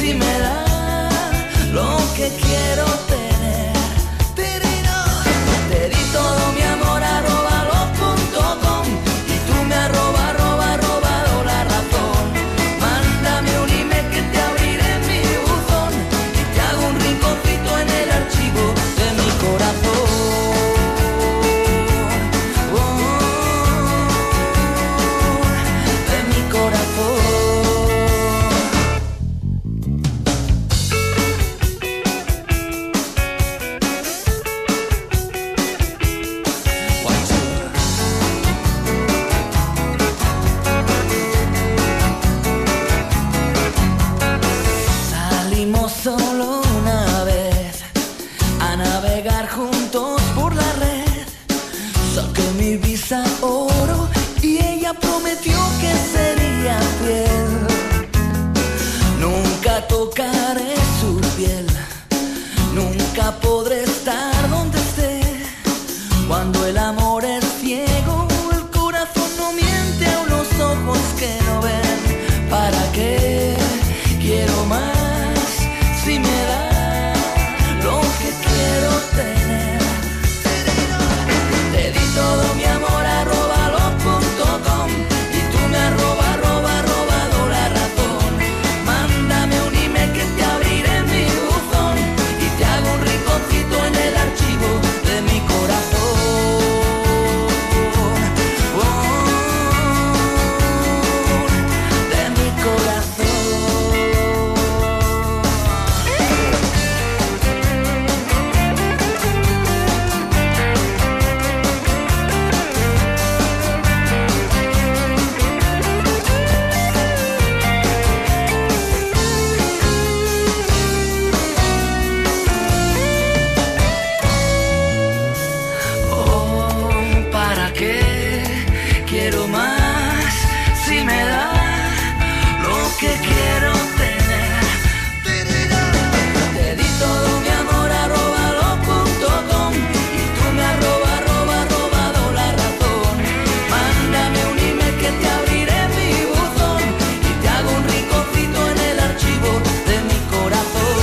si me da lo que quiero tener. Te di todo mi amor @los.com y tú me robado la razón. Mándame un email que te abriré en mi buzón y te hago un rinconcito en el archivo de mi corazón. De mi corazón. Salimos solo una vez a navegar juntos por la red. Saqué mi visa oro y ella prometió que sería fiel. Nunca tocaré su piel, nunca podré estar donde esté. Cuando el amor es ciego, el corazón no miente, aun los ojos que no ven. ¿Para qué quiero más si me da lo que quiero tener? Te di todo mi amor @los.com y tú me robado la razón. Mándame un email que te abriré en mi buzón y te hago un rinconcito en el archivo de mi corazón. De mi corazón. ¿Para qué quiero más si me da lo que quiero tener? Te di todo mi amor @los.com y tú me has robado la razón. Mándame un email que te abriré en mi buzón y te hago un rinconcito en el archivo de mi corazón.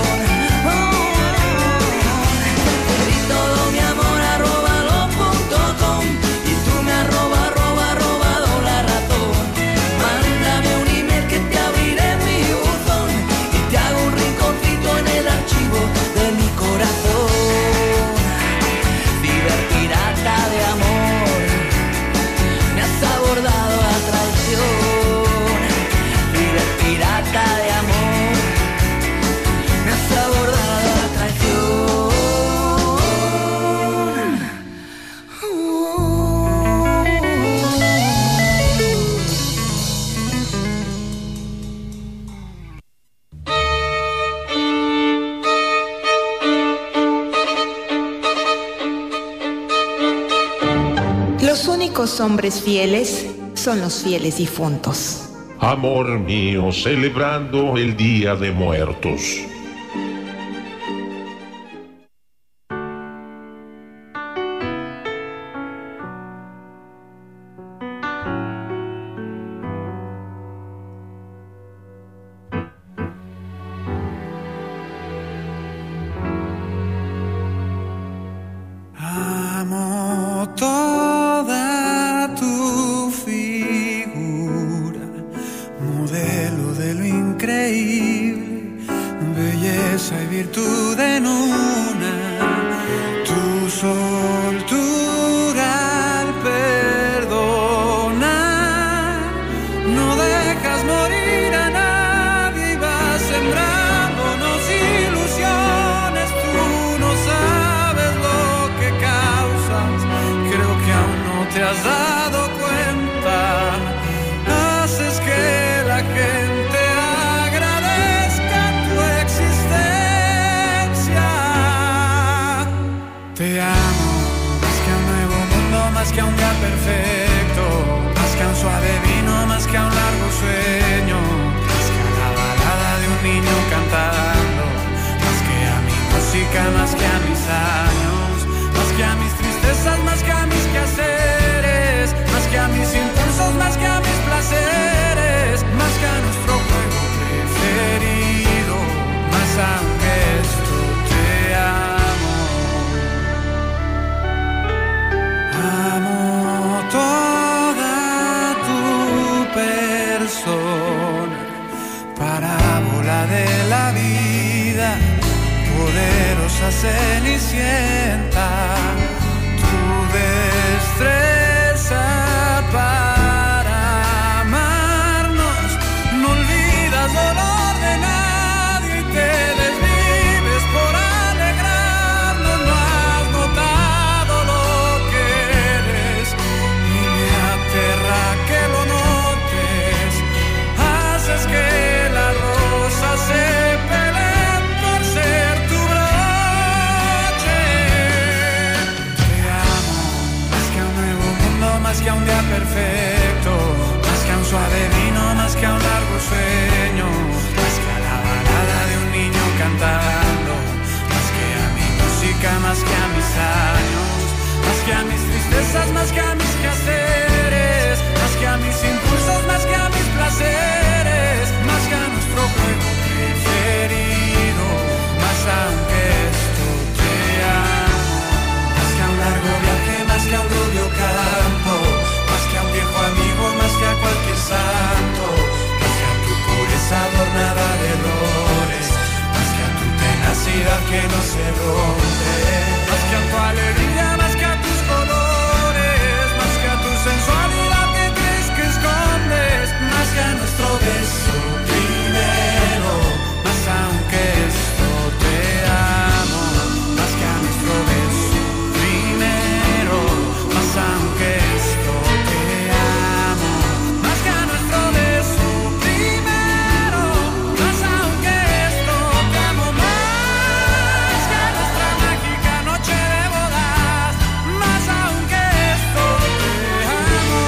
Te di todo mi amor @los.com y tú me has robado la razón. Mándame un email que te abriré en mi buzón y te hago un rinconcito en el archivo de mi corazón. Ciberpirata de amor, me has abordado a traición. Ciberpirata de amor, me has abordado a traición. Los únicos hombres fieles son los fieles difuntos. Amor mío, celebrando el Día de Muertos. Amo toda tu figura, modelo de lo increíble, belleza y virtud en una. Tu soltura al perdonar, no dejas morir a nadie y vas sembrándonos ilusiones. Tú no sabes lo que causas, creo que aún no te has dado cuenta. Haces que la gente agradezca tu existencia. Te amo más que a un nuevo mundo, más que a un día perfecto, más que a un suave vino, más que a un largo sueño, más que a la balada de un niño cantando, más que a mi música, más que a mis años, más que a mis tristezas, más que a mis quehaceres, más que a mis impulsos, más que a mis placeres, más que a nuestro juego preferido. perla de la vida, poderosa cenicienta, tu destreza para amarnos, no olvidas dolor de nadie y te desvives por alegrarnos, no has notado lo que eres y me aterra que lo notes, haces que las rosas se peleen por ser tu broche. Te amo más que a un nuevo mundo, más que a un día perfecto, más que a un suave vino, más que a un largo sueño, más que a la balada de un niño cantando, más que a mi música, más que a mis años, más que a mis tristezas, más que a mis quehaceres, más que a mis impulsos, más que a mis placeres, más que a nuestro juego preferido, más aunque esto te amo, más que a un largo viaje, más que a un rubio campo, más que a un viejo amigo, más que a cualquier santo, más que a tu pureza adornada de errores, más que a tu tenacidad que no se rompe, más que a tu alegría, más que a tus colores, más que a tu sensualidad que crees que escondes, más que a nuestro beso primero, más aunque esto te amo, más que a nuestro beso primero, más aunque esto te amo, más que a nuestro beso primero, más aunque esto te amo, más que a nuestra mágica noche de bodas, más aunque esto te amo.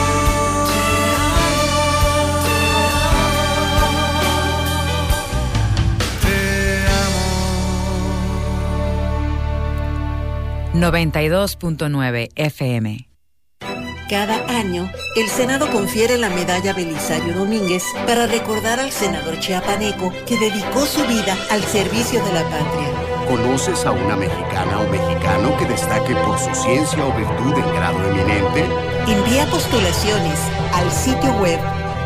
92.9 FM. Cada año, el Senado confiere la medalla Belisario Domínguez para recordar al senador chiapaneco que dedicó su vida al servicio de la patria. ¿Conoces a una mexicana o mexicano que destaque por su ciencia o virtud en grado eminente? Envía postulaciones al sitio web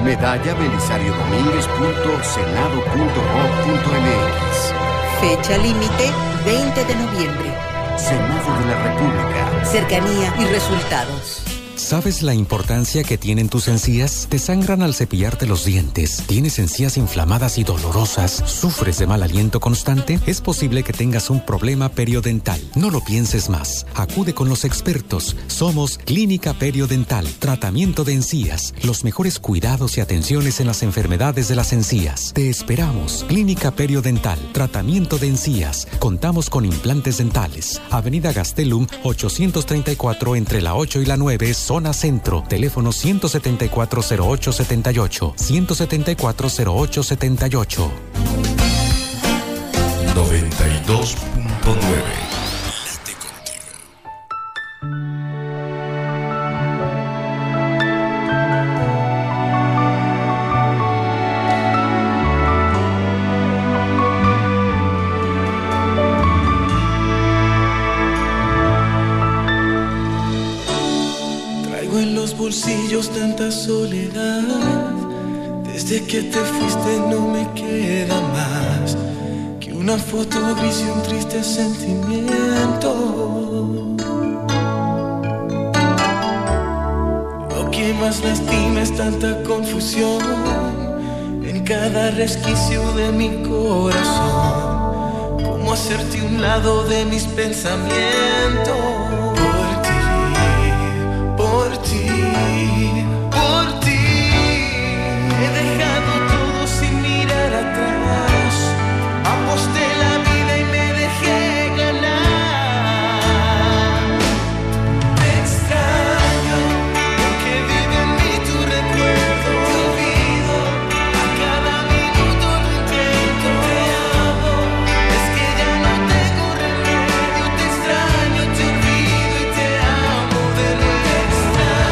medallabelisario-domínguez.senado.gov.mx. Fecha límite 20 de noviembre. Senado de la República. Cercanía y resultados. ¿Sabes la importancia que tienen tus encías? ¿Te sangran al cepillarte los dientes? ¿Tienes encías inflamadas y dolorosas? ¿Sufres de mal aliento constante? Es posible que tengas un problema periodontal. No lo pienses más. Acude con los expertos. Somos Clínica Periodontal. Tratamiento de encías. Los mejores cuidados y atenciones en las enfermedades de las encías. Te esperamos. Clínica Periodontal. Tratamiento de encías. Contamos con implantes dentales. Avenida Gastelum 834 entre la 8 y la 9, zona centro. Teléfono 174-0878. 174-0878. 92.9. Bolsillos tanta soledad, desde que te fuiste no me queda más que una foto gris y un triste sentimiento. Lo que más lastima es tanta confusión en cada resquicio de mi corazón. ¿Cómo hacerte un lado de mis pensamientos? Por ti, he dejado todo sin mirar atrás, aposté la vida y me dejé ganar. Te extraño, porque vive en mí tu recuerdo, te olvido, a cada minuto lo intento. Te amo, es que ya no tengo remedio, te extraño, te olvido y te amo de nuevo.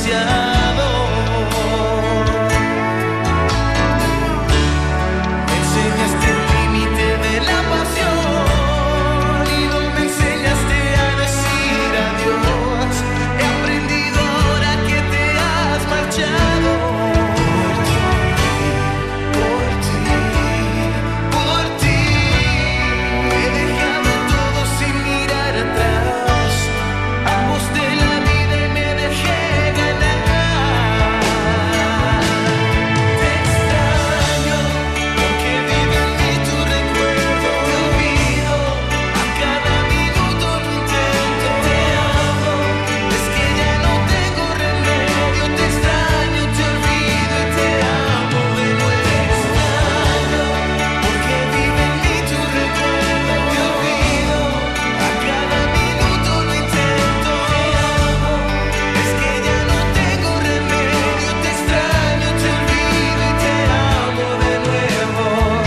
demasiado. Me enseñaste el límite de la pasión y no me enseñaste a decir adiós. He aprendido ahora que te has marchado. Por ti, he dejado todo sin mirar atrás. Aposté la vida y me dejé ganar. Te extraño, aunque vive en mí tu recuerdo. Te olvido, a cada minuto lo intento. Te amo, es que ya no tengo remedio. Te extraño, te olvido y te amo de nuevo. Te extraño, porque vive en mí tu recuerdo. Te olvido, a cada minuto lo intento. Te amo, es que ya no tengo remedio. Te extraño, te olvido y te amo de nuevo.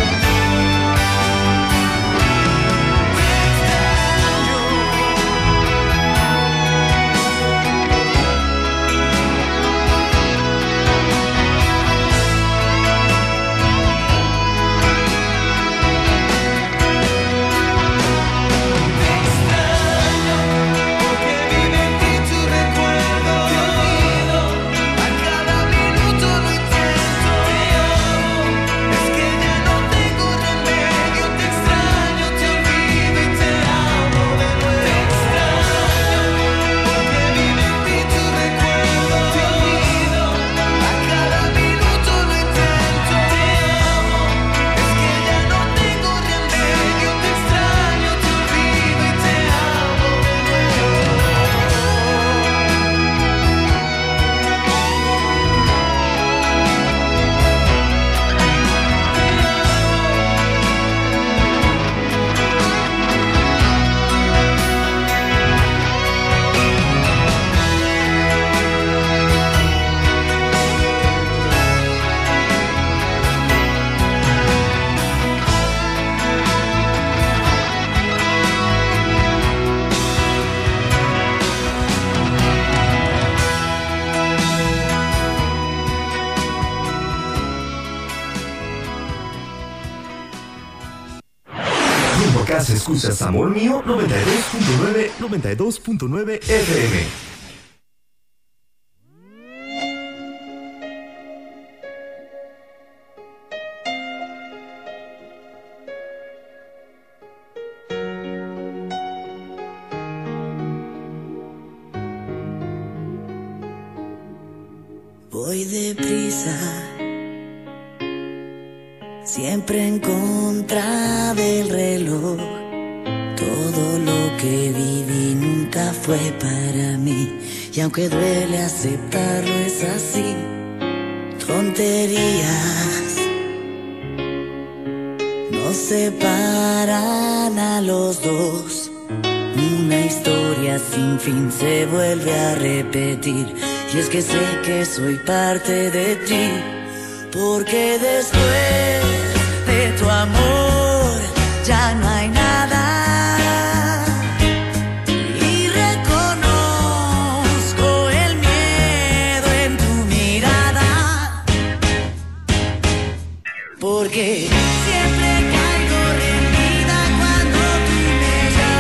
Porque vive en ti tu recuerdo. Te olvido, a cada minuto lo intento. Te amo, es que ya no tengo remedio. Te extraño, te olvido y te amo de nuevo. Te extraño, porque vive en ti tu recuerdo. Te olvido, a cada minuto lo intento. Te amo, es que ya no tengo remedio. Te extraño, te olvido y te amo de Rumbo a casa, escuchas Amor Mío 92.9 FM. Voy deprisa, siempre en contra del reloj. Todo lo que viví nunca fue para mí, y aunque duele aceptarlo es así. Tonterías nos separan a los dos. Una historia sin fin se vuelve a repetir, y es que sé que soy parte de ti, porque después de tu amor ya no hay nada, y reconozco el miedo en tu mirada, porque siempre caigo rendida cuando tú me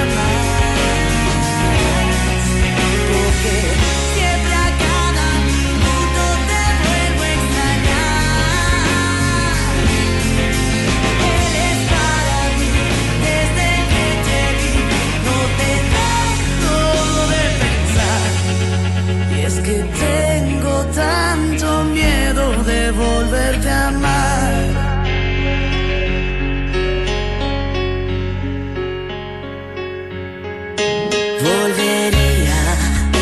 llamas, porque siempre a cada minuto te vuelvo a extrañar. Eres para mí desde que te vi, no te dejo de pensar, y es que tengo tanto miedo de volverte a amar. Volvería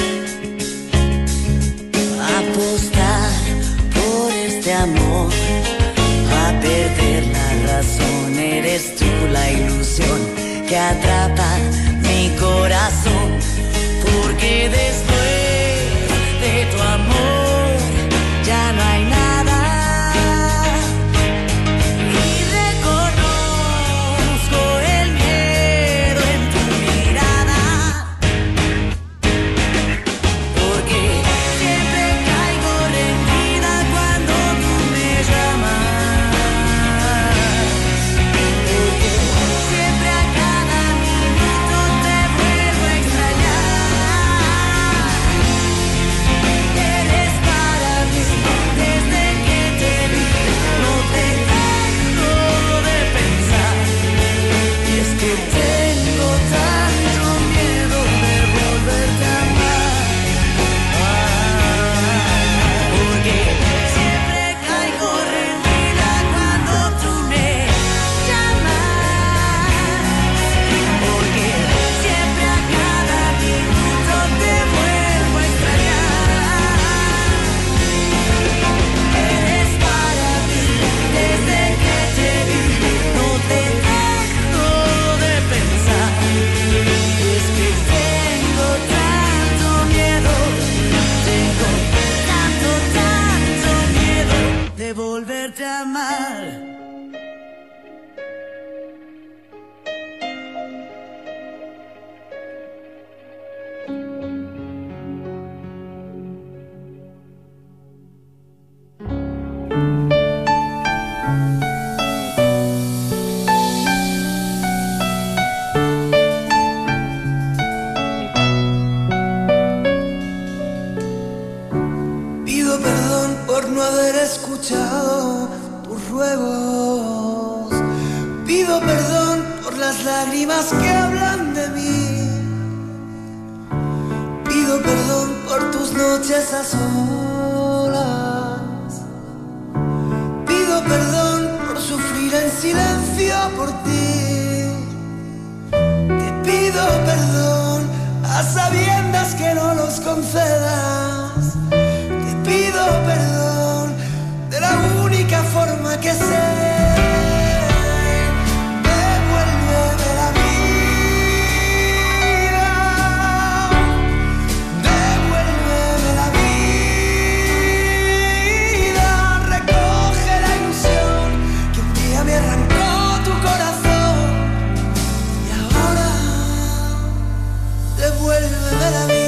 a apostar por este amor, a perder la razón. Eres tú la ilusión que atrapa mi corazón, porque después de tu amor ya no hay nada, y reconozco el miedo en tu mirada, porque siempre escuchado tus ruegos. Pido perdón por las lágrimas que hablan de mí. Pido perdón por tus noches a solas. Pido perdón por sufrir en silencio por ti. Te pido perdón a sabiendas que no los concedas. Te pido perdón de la única forma que sé. Devuélveme la vida. Devuélveme la vida. Recoge la ilusión que un día me arrancó tu corazón. Y ahora devuélveme la vida.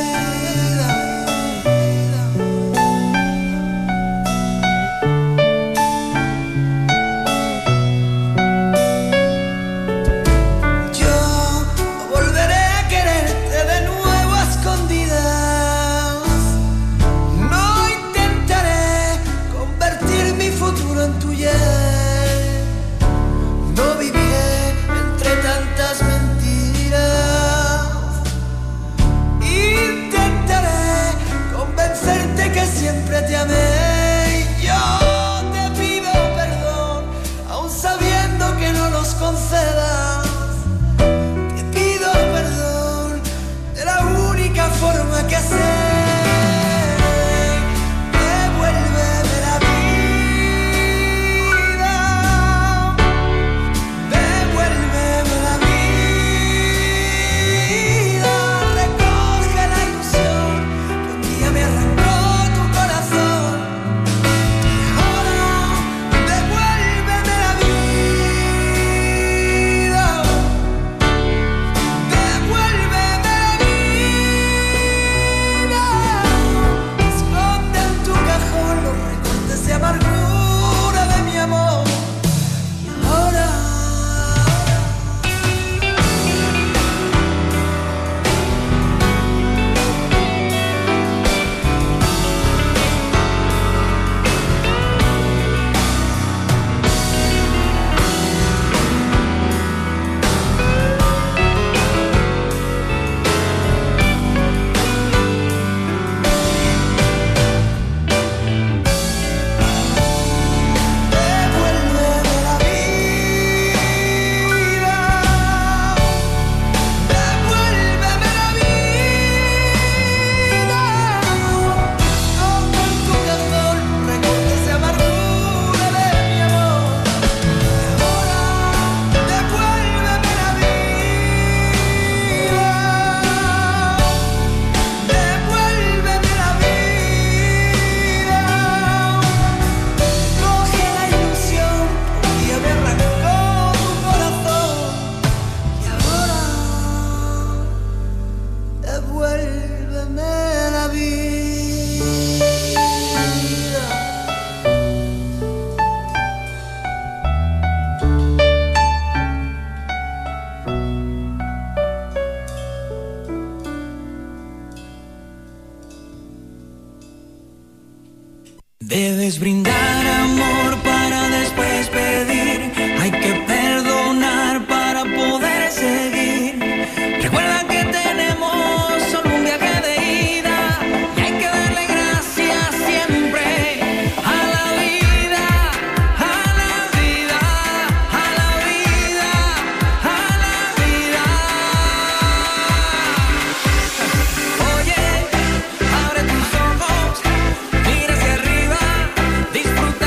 Siempre te amé y yo te pido perdón, aun sabiendo que no los concedas. Te pido perdón de la única forma que sé. Devuélveme la vida. Devuélveme la vida. Recoge la ilusión que un día me arrancó. Amargura de mi amor. Y ahora debes brindar amor para después pedir. Hay que perdonar para poder seguir. Recuerda que tenemos solo un viaje de ida y hay que darle gracias siempre a la vida, a la vida, a la vida, a la vida. Oye, abre tus ojos, mira hacia arriba, disfruta.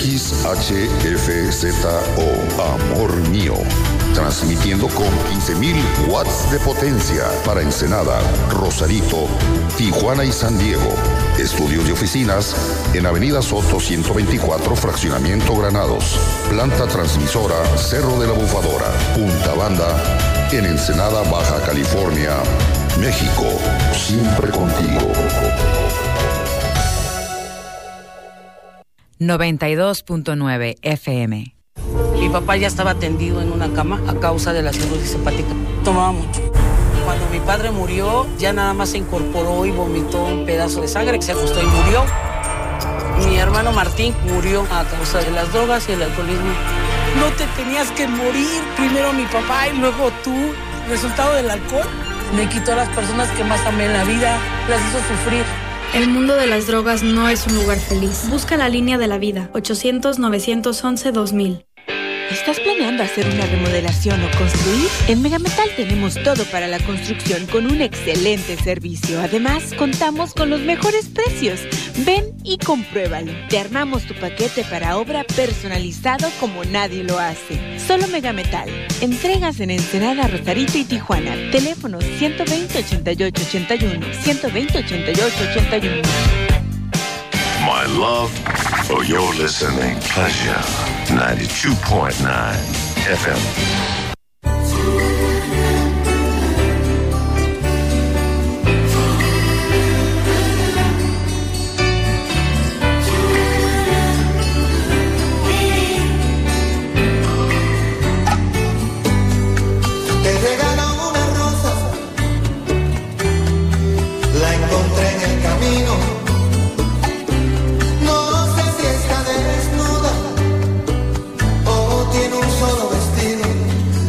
XHFZO, Amor Mío. Transmitiendo con 15.000 watts de potencia para Ensenada, Rosarito, Tijuana y San Diego. Estudios y oficinas en Avenida Soto 124, Fraccionamiento Granados. Planta transmisora Cerro de la Bufadora. Punta Banda en Ensenada, Baja California, México. Siempre contigo. 92.9 FM. Mi papá ya estaba tendido en una cama a causa de la cirrosis hepática. Tomaba mucho. Cuando mi padre murió, ya nada más se incorporó y vomitó un pedazo de sangre, se acostó y murió. Mi hermano Martín murió a causa de las drogas y el alcoholismo. No te tenías que morir. Primero mi papá y luego tú. Resultado del alcohol me quitó a las personas que más amé en la vida. Las hizo sufrir. El mundo de las drogas no es un lugar feliz. Busca la línea de la vida. 800-911-2000. ¿Estás planeando hacer una remodelación o construir? En Megametal tenemos todo para la construcción con un excelente servicio. Además, contamos con los mejores precios. Ven y compruébalo. Te armamos tu paquete para obra personalizado como nadie lo hace. Solo Megametal. Entregas en Ensenada, Rosarito y Tijuana. Teléfono 120-8881, 120-8881. My love for your listening pleasure. 92.9 FM. Te regalo una rosa, la encontré en el camino. No sé si está desnuda o tiene un solo vestido.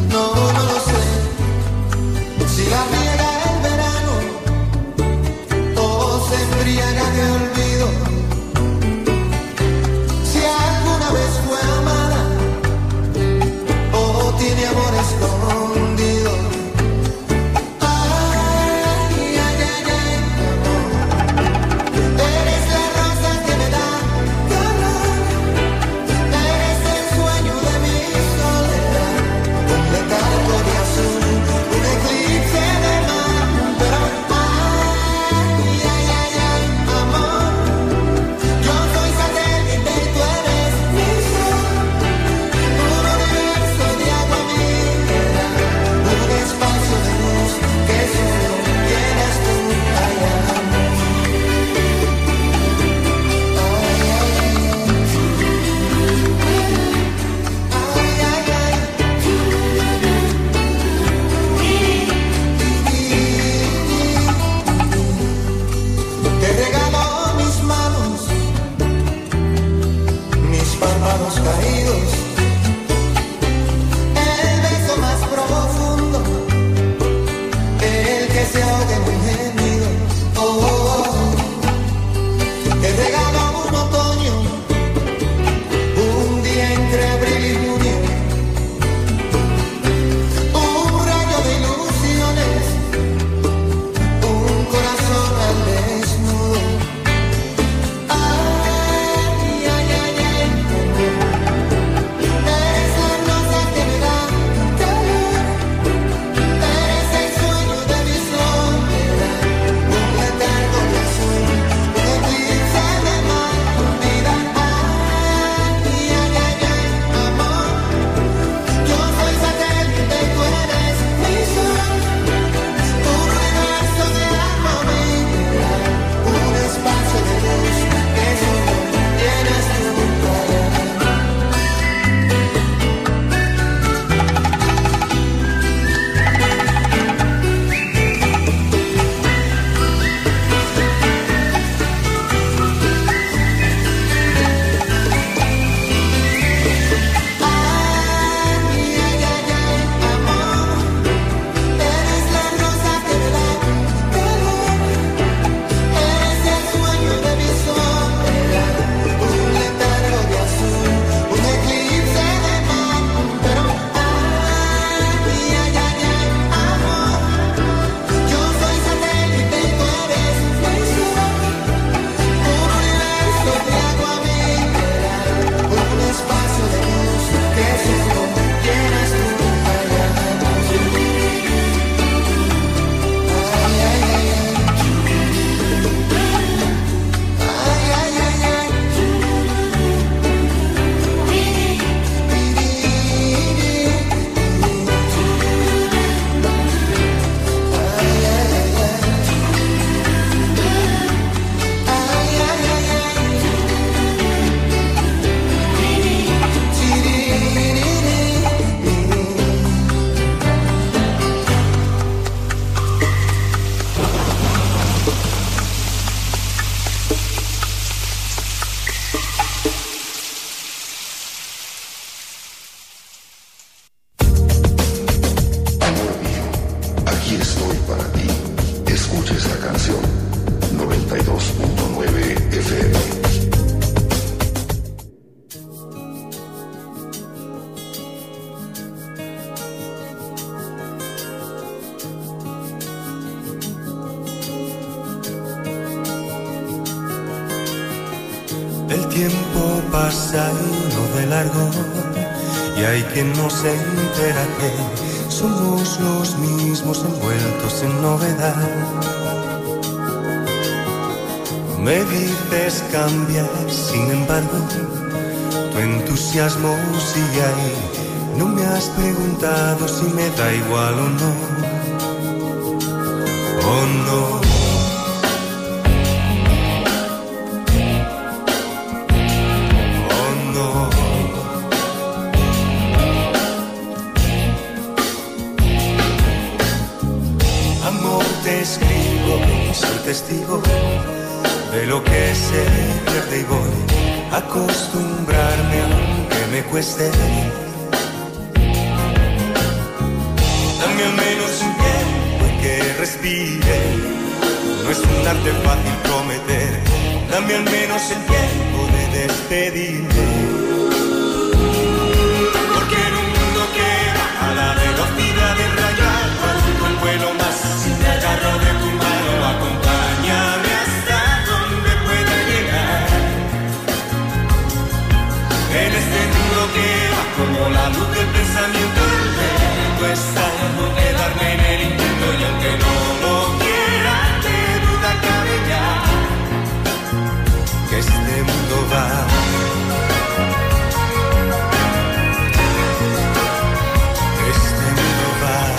tiempo pasa y no de largo, y hay quien no se entera que somos los mismos envueltos en novedad. Me dices cambiar, sin embargo, tu entusiasmo sigue ahí. No me has preguntado si me da igual o no. Oh no. Testigo de lo que se pierde y voy a acostumbrarme aunque me cueste. Dame al menos un tiempo en que respire, no es un arte fácil prometer. Dame al menos el tiempo de despedirme, porque en un mundo que va a la velocidad del rayo alto el vuelo más, si me agarro de tu mano acompáñame hasta donde pueda llegar. En este mundo que va como la luz del pensamiento, el vento está por quedarme en el intento, y aunque no lo quiera, qué duda cabe ya que este mundo va. Este mundo va.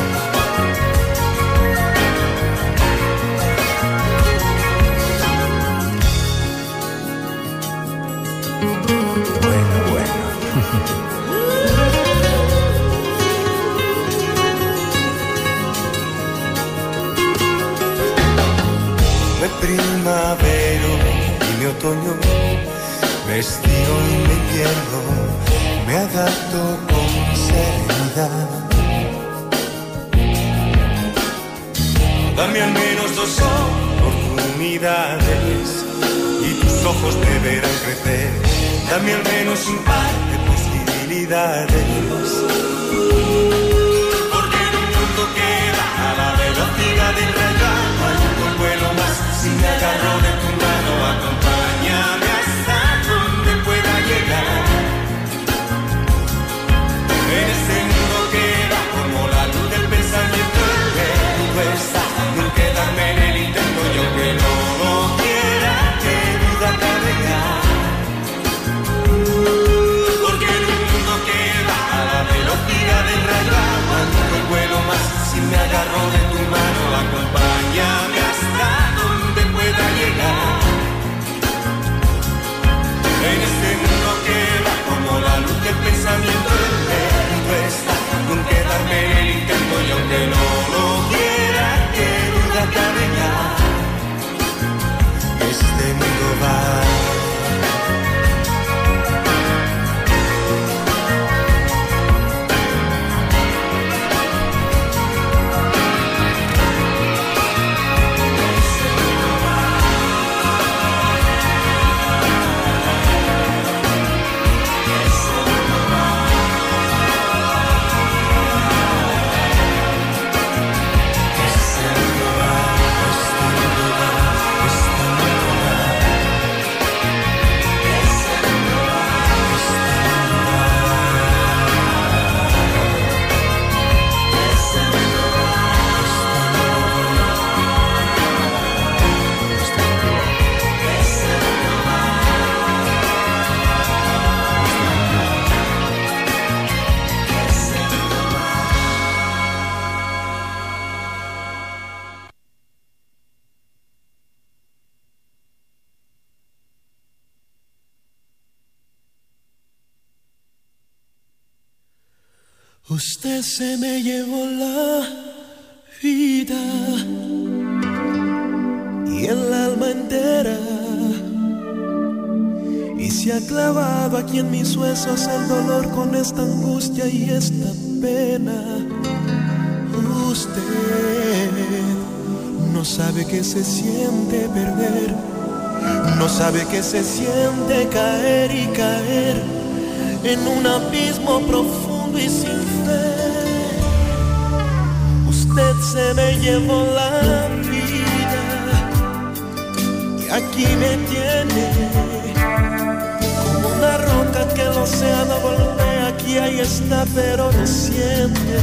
Me primavero y mi otoño, me estiro y me pierdo, me adapto con serenidad. Dame al menos 2 oportunidades y tus ojos me verán crecer. Dame al menos un par de posibilidades, porque en un mundo que va a la velocidad del rayo alto el vuelo más, si me agarro de tu mano acompáñame hasta donde pueda llegar. En este mundo que va como la luz del pensamiento, el vento está no quedarme en el intento, y aunque no lo quiera, qué duda cabe ya. Porque en un mundo que va a la velocidad del rayo alto el vuelo más, si me agarro de tu mano acompáñame hasta donde pueda llegar. En este mundo que va como la luz del pensamiento, el vento está con quedarme en el intento, y aunque no lo quiera, qué duda cabe ya. Este mundo va. Usted se me llevó la vida y el alma entera, y se ha clavado aquí en mis huesos el dolor con esta angustia y esta pena. Usted no sabe que se siente perder, no sabe que se siente caer y caer en un abismo profundo y sin fe. Usted se me llevó la vida y aquí me tiene océano voltea, aquí ahí está, pero no siente.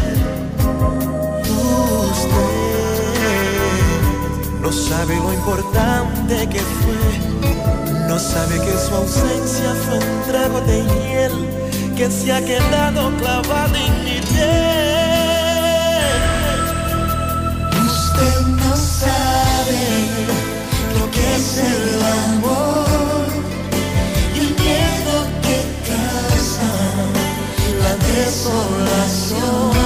Usted no sabe lo importante que fue, no sabe que su ausencia fue un trago de hiel que se ha quedado clavado en mi piel. Usted no sabe lo que es el amor y el miedo que causa la desolación.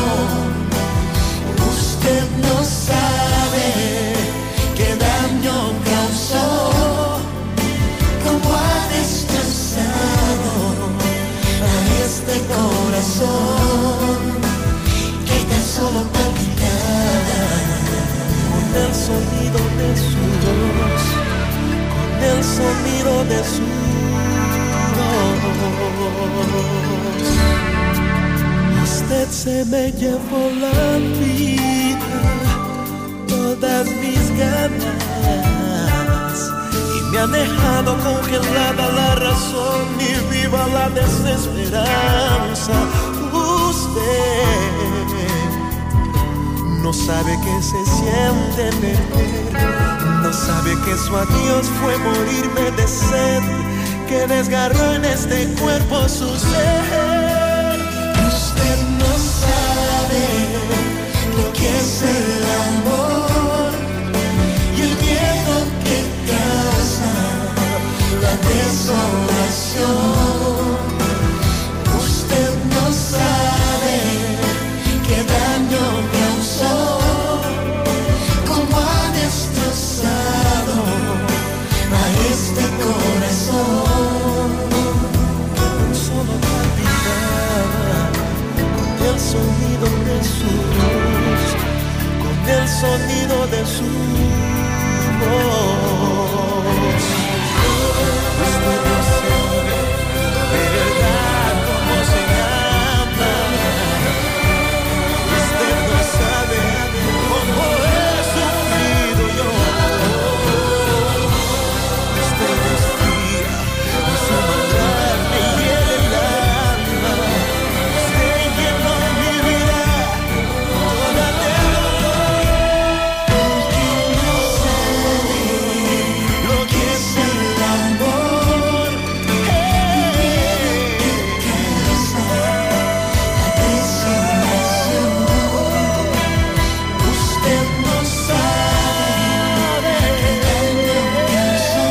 Usted no sabe qué daño causó, cómo ha destrozado a este corazón que tan solo palpitaba con el sonido de su voz, con el sonido de su voz. Usted se me llevó la vida, todas mis ganas, y me ha dejado congelada la razón y viva la desesperanza. Usted no sabe que se siente perder, no sabe que su adiós fue morirme de sed, que desgarró en este cuerpo su ser. Usted no sabe lo que es el amor y el miedo que causa la desolación. Usted no sabe qué daño causó, cómo ha destrozado a este corazón. Solo palpitaba con el sonido de su voz, con el sonido de su voz. Usted no sabe de verdad cómo se llama. Usted no sabe cómo he sufrido yo. Usted respira y su maldad me hiere el alma. Usted llenó mi vida toda de dolor. Porque no sabe lo que es el amor y que causa la desolación. Usted no sabe qué daño causó,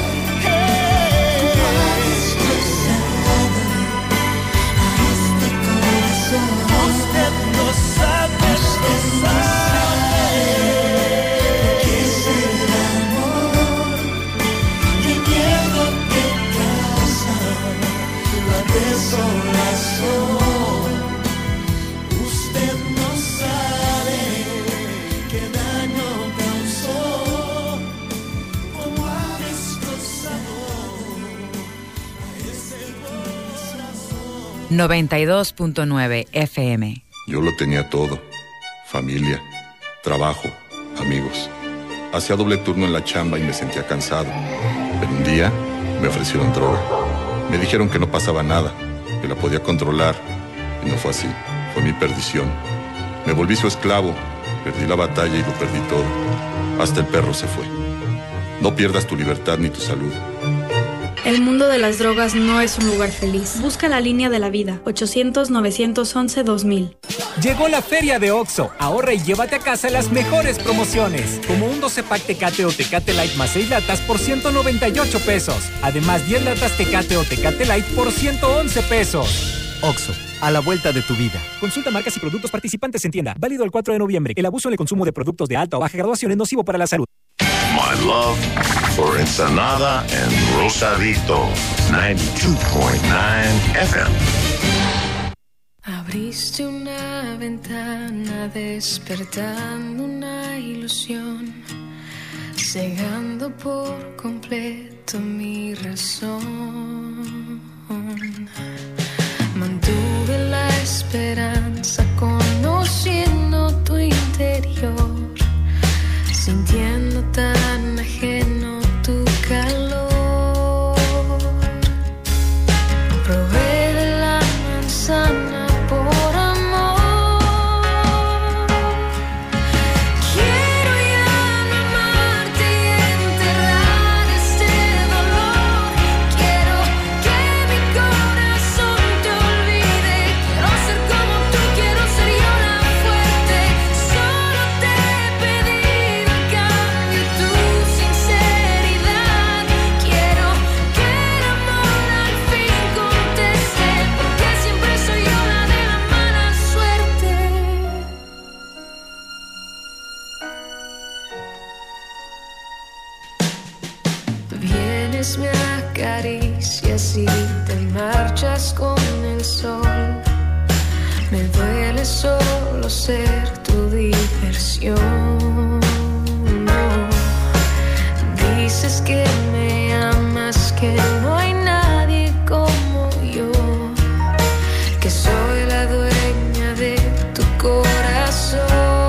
cómo ha destrozado a este corazón. Usted no sabe, Usted no sabe qué es el amor y el miedo que causa la desolación. Usted no sabe qué daño causó, cómo ha destrozado a este corazón. 92.9 FM. Yo lo tenía todo: familia, trabajo, amigos. Hacía doble turno en la chamba y me sentía cansado. Pero un día me ofrecieron droga. Me dijeron que no pasaba nada, que la podía controlar. Y no fue así. Fue mi perdición. Me volví su esclavo. Perdí la batalla y lo perdí todo. Hasta el perro se fue. No pierdas tu libertad ni tu salud. El mundo de las drogas no es un lugar feliz. Busca la línea de la vida. 800-911-2000. Llegó la feria de OXXO. Ahorra y llévate a casa las mejores promociones. Como un 12-pack Tecate o Tecate Light más 6 latas por 198 pesos. Además, 10 latas Tecate o Tecate Light por 111 pesos. OXXO, a la vuelta de tu vida. Consulta marcas y productos participantes en tienda. Válido el 4 de noviembre. El abuso en el consumo de productos de alta o baja graduación es nocivo para la salud. My love for Ensenada and Rosarito, 92.9 FM. Abriste una ventana despertando una ilusión, cegando por completo mi razón. Mantuve la esperanza conociendo tu interior, sintiendo tan ajeno tu calor. Probé de vienes, me acaricias y te marchas con el sol. Me duele solo ser tu diversión. Dices que me amas, que no hay nadie como yo, que soy la dueña de tu corazón.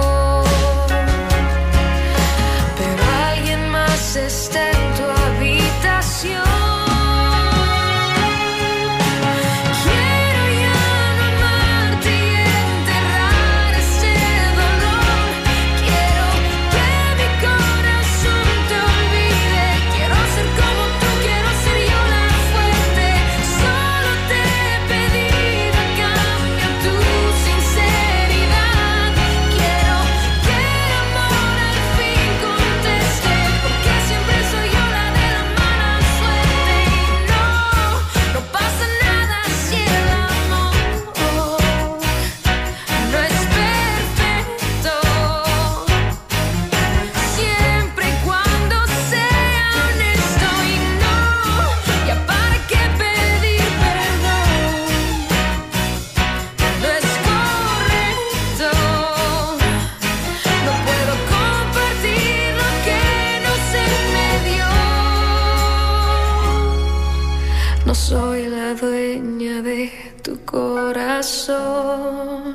Pero alguien más está en tu habitación. No soy la dueña de tu corazón.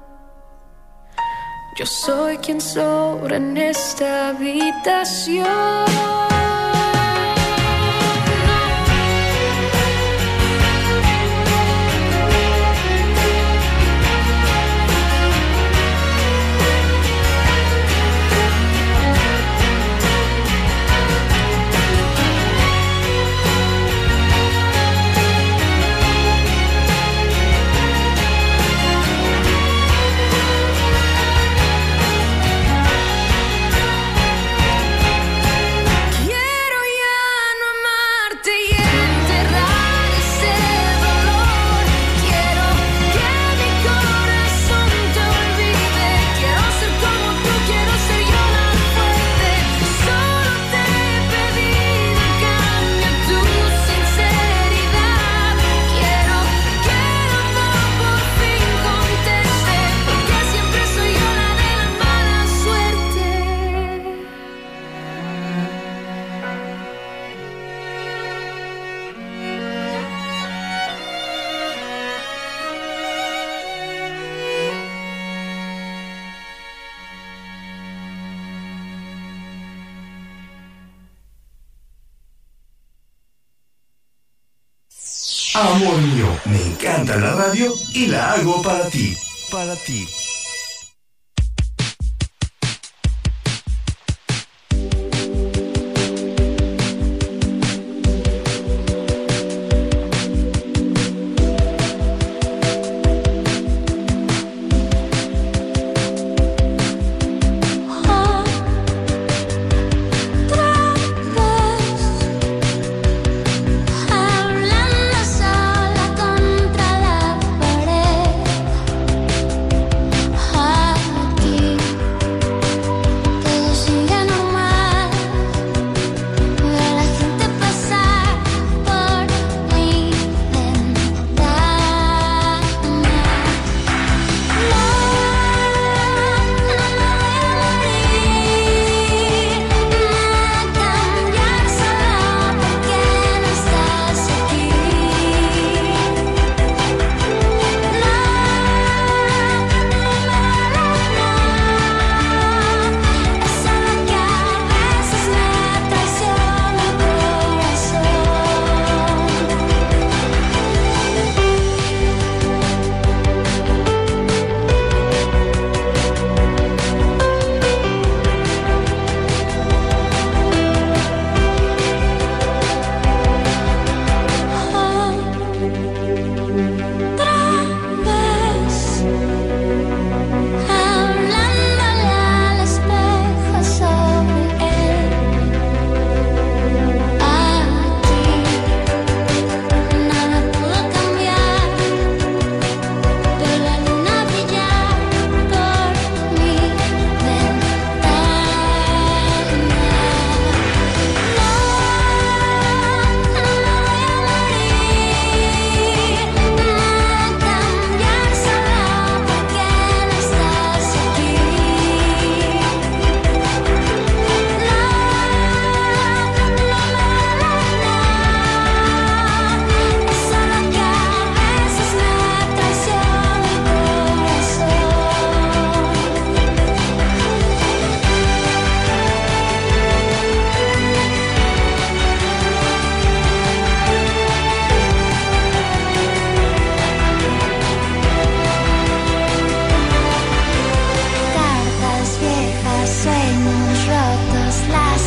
Yo soy quien sobra en esta habitación. Amor mío, me encanta la radio y la hago para ti. Para ti. Hablando sola contra la pared.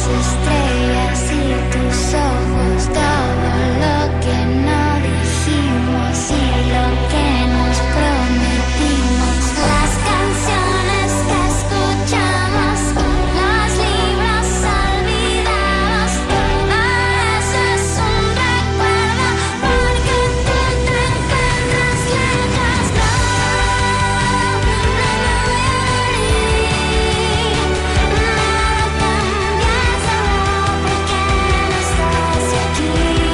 estrellas y tus ojos, todo lo que no dijimos y lo que nos prometimos. Las canciones que escuchamos, los libros olvidados, todo eso es un recuerdo porque tú te encuentras lejos. No me voy a ir, nada cambias ahora porque no estás aquí.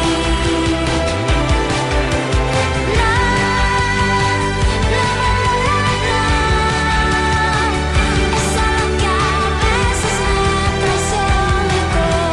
Es algo que a veces me traiciona el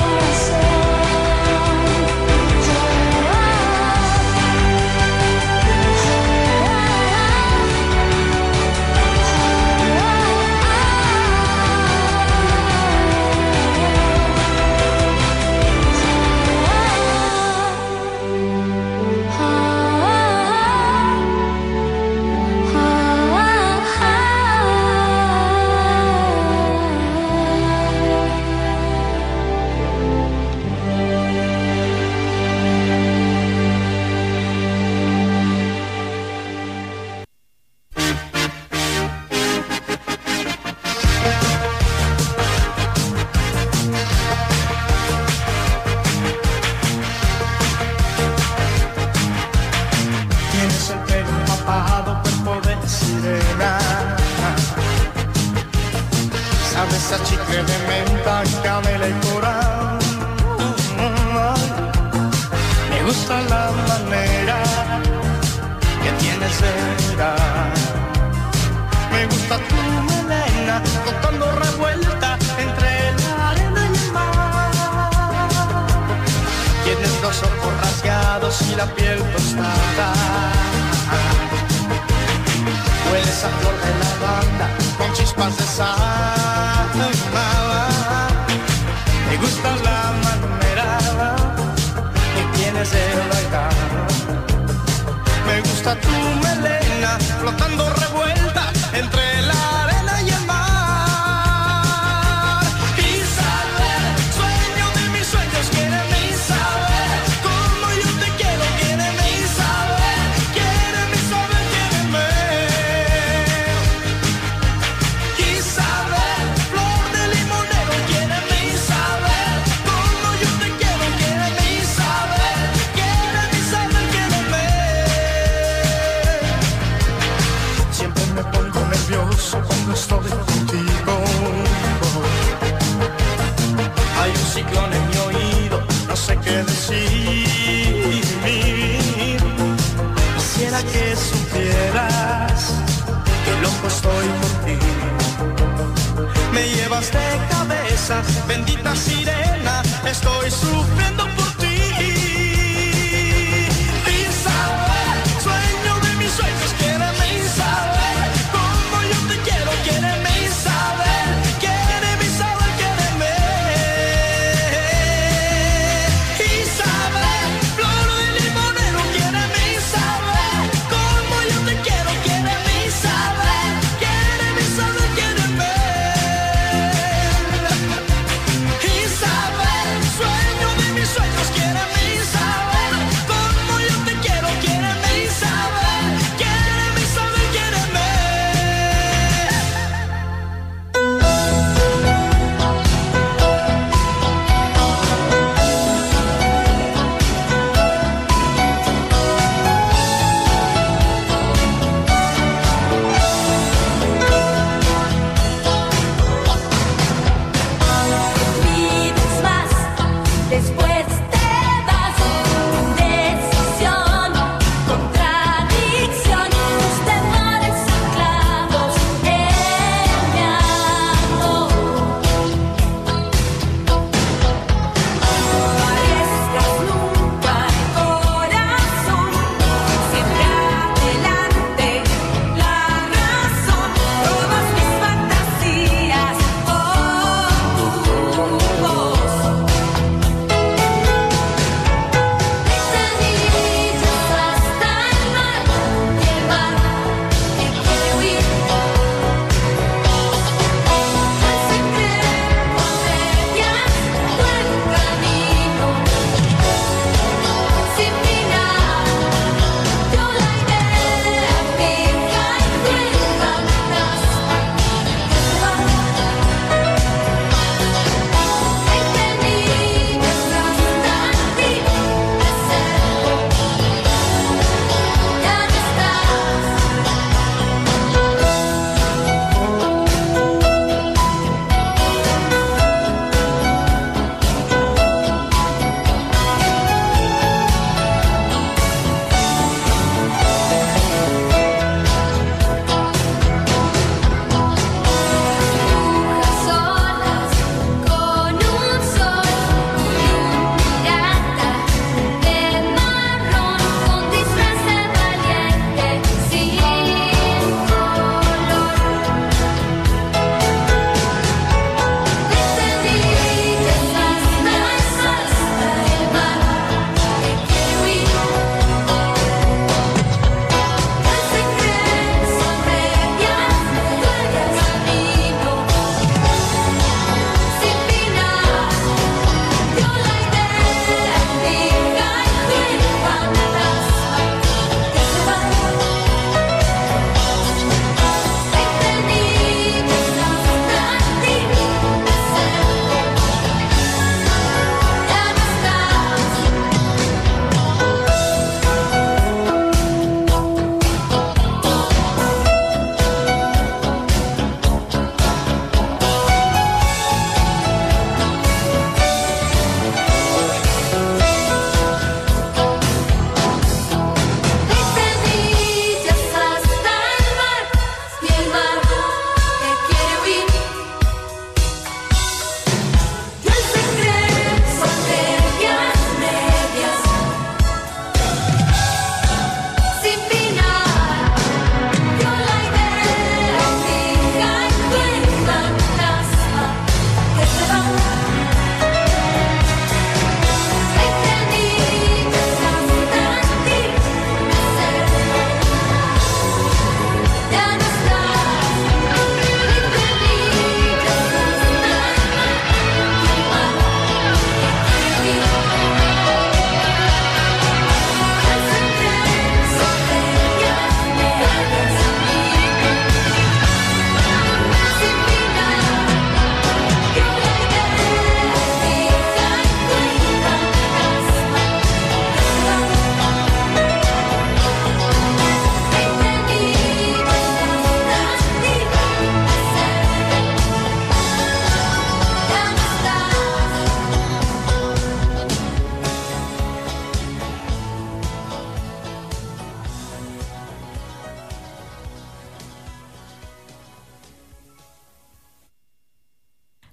Tienes el pelo empapado, cuerpo de sirena. Sabes a chicle de menta, canela y coral. Me gusta la manera que tienes de mirar. Me gusta tu melena, flotando revuelta entre la arena y el mar. Tienes los ojos rasgados y la piel tostada. Hueles a flor de lavanda con chispas de sal. Me gusta la manera que tienes de bailar. Me gusta tu melena flotando revuelta entre la arena y el mar. Isabel, sueño de mis sueños, quiéreme Isabel, como yo te quiero, quiéreme Isabel, quiéreme Isabel, quiéreme. Isabel, flor de limonero, quiéreme Isabel, como yo te quiero, quiéreme Isabel, quiéreme Isabel, quiéreme. Siempre me pongo nervioso cuando estoy contigo. Hay un ciclón en mi oído, no sé qué decir. Quisiera que supieras que loco estoy por ti. Me llevas de cabeza, bendita sirena, estoy sufriendo por ti. Isabel, sueño de mis sueños, quiéreme Isabel, como yo te quiero, quiéreme Isabel, quiéreme Isabel, quiéreme. Isabel, flor de limonero, quiéreme Isabel, como yo te quiero, quiéreme Isabel, quiéreme Isabel, quiéreme. Isabel, sueño de mis sueños.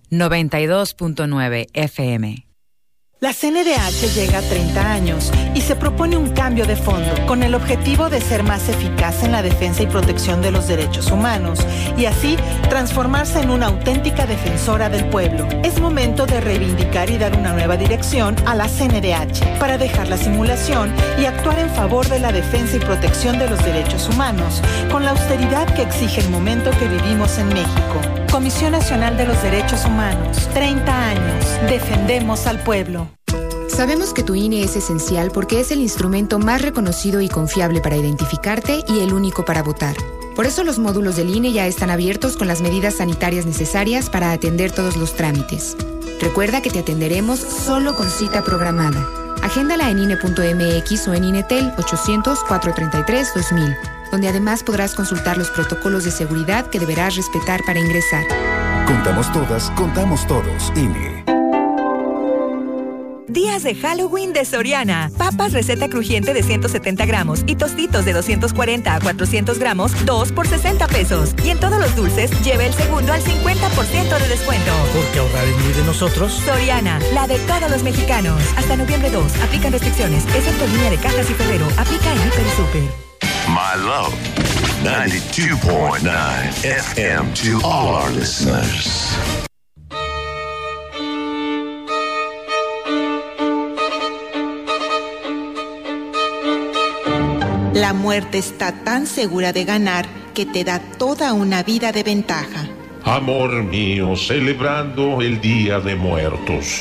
92.9 FM. La CNDH llega a 30 años y se propone un cambio de fondo con el objetivo de ser más eficaz en la defensa y protección de los derechos humanos y así transformarse en una auténtica defensora del pueblo. Es momento de reivindicar y dar una nueva dirección a la CNDH para dejar la simulación y actuar en favor de la defensa y protección de los derechos humanos con la austeridad que exige el momento que vivimos en México. Comisión Nacional de los Derechos Humanos, 30 años, defendemos al pueblo. Sabemos que tu INE es esencial porque es el instrumento más reconocido y confiable para identificarte y el único para votar. Por eso los módulos del INE ya están abiertos con las medidas sanitarias necesarias para atender todos los trámites. Recuerda que te atenderemos solo con cita programada. Agéndala en INE.mx o en INETEL 800-433-2000, donde además podrás consultar los protocolos de seguridad que deberás respetar para ingresar. Contamos todas, contamos todos. INE. Días de Halloween de Soriana. Papas receta crujiente de 170 gramos y tostitos de 240 a 400 gramos, 2 por 60 pesos. Y en todos los dulces, lleve el segundo al 50% de descuento. Porque ahorrar es muy de nosotros. Soriana, la de todos los mexicanos. Hasta noviembre 2. Aplican restricciones. Excepto línea de Cajas y Febrero. Aplica en Hiper y Super. My love, 92.9 FM to all our listeners. La muerte está tan segura de ganar que te da toda una vida de ventaja. Amor mío, celebrando el Día de Muertos.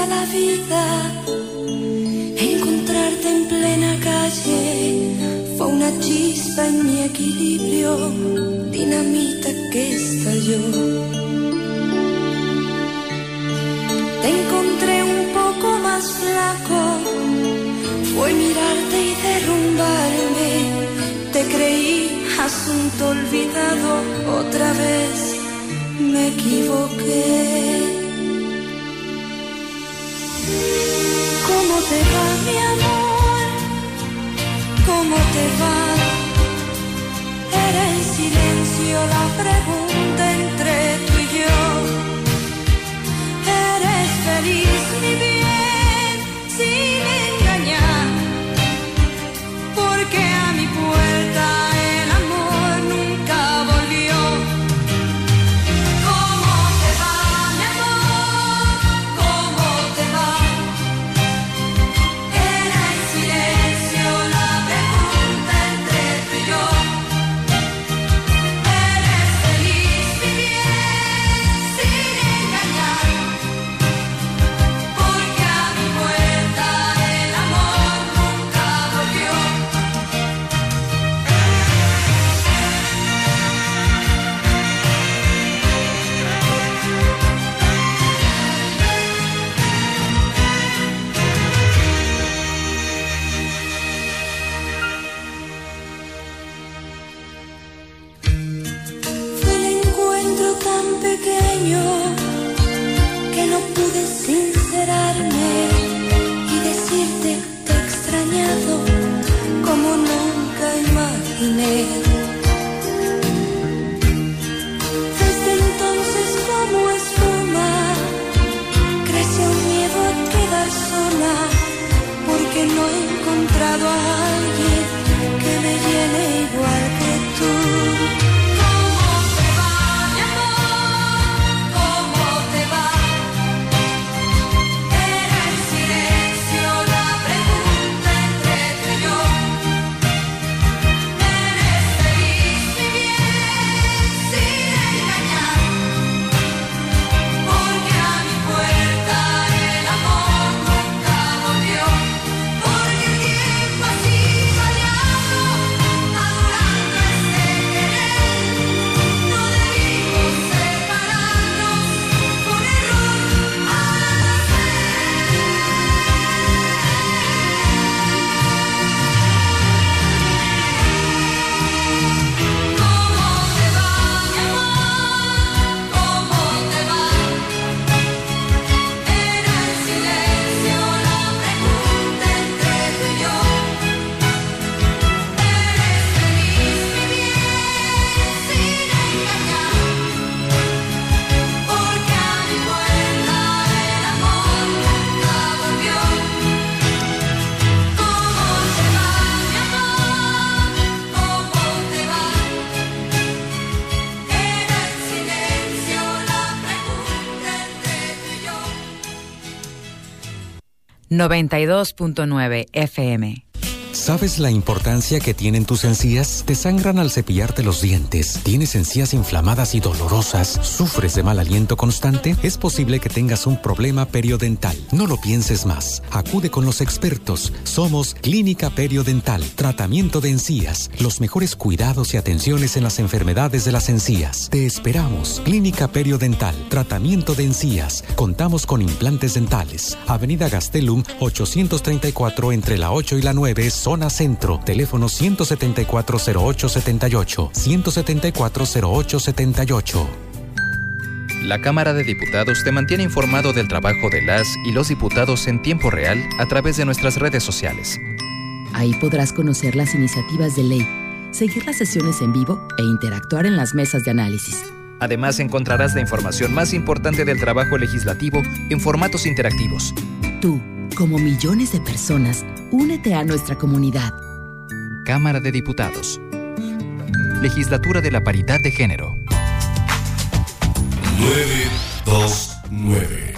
da la vida. Encontrarte en plena calle fue una chispa en mi equilibrio, dinamita que estalló. Te encontré un poco más flaco, fue mirarte y derrumbarme. Te creí asunto olvidado, otra vez me equivoqué. ¿Cómo te va, mi amor? ¿Cómo te va? Era en silencio la pregunta entre tú y yo. ¿Eres feliz, mi bien, sin engañar? Porque a mi puerta el amor nunca volvió. ¿Cómo te va, mi amor? ¿Cómo te va? Era en silencio la pregunta entre tú y yo. ¿Eres feliz, mi bien, sin engañar? Porque a mi puerta el amor nunca volvió. Fue el encuentro tan pequeño que no pude sincerarme y decirte te he extrañado como nunca imaginé. Desde entonces como espuma crece un miedo a quedar sola, porque no he encontrado a alguien que me llene igual que tú. ¿Cómo te va, mi amor? ¿Cómo te va? Era en silencio la pregunta entre tú y yo. ¿Eres feliz, mi bien, sin engañar? Porque a mi puerta el amor nunca volvió. Porque el tiempo ha sido aliado, adorando este querer. No debimos separarnos por error al nacer. ¿Cómo te va, mi amor? ¿Cómo te va? Era en silencio la pregunta entre tú y yo. ¿Eres feliz, mi bien, sin engañar? Porque a mi puerta el amor nunca volvió. ¿Cómo te va, mi amor? ¿Cómo te va? Era en silencio la pregunta entre tú y yo. 92.9 FM. ¿Sabes la importancia que tienen tus encías? ¿Te sangran al cepillarte los dientes? ¿Tienes encías inflamadas y dolorosas? ¿Sufres de mal aliento constante? Es posible que tengas un problema periodontal. No lo pienses más. Acude con los expertos. Somos Clínica Periodental. Tratamiento de encías. Los mejores cuidados y atenciones en las enfermedades de las encías. Te esperamos. Clínica Periodental. Tratamiento de encías. Contamos con implantes dentales. Avenida Gastelum 834 entre la 8 y la 9, zona centro. Teléfono 174-0878. 174-0878. La Cámara de Diputados te mantiene informado del trabajo de las y los diputados en tiempo real a través de nuestras redes sociales. Ahí podrás conocer las iniciativas de ley, seguir las sesiones en vivo e interactuar en las mesas de análisis. Además, encontrarás la información más importante del trabajo legislativo en formatos interactivos. Tú, como millones de personas, únete a nuestra comunidad. Cámara de Diputados. Legislatura de la Paridad de Género. 929.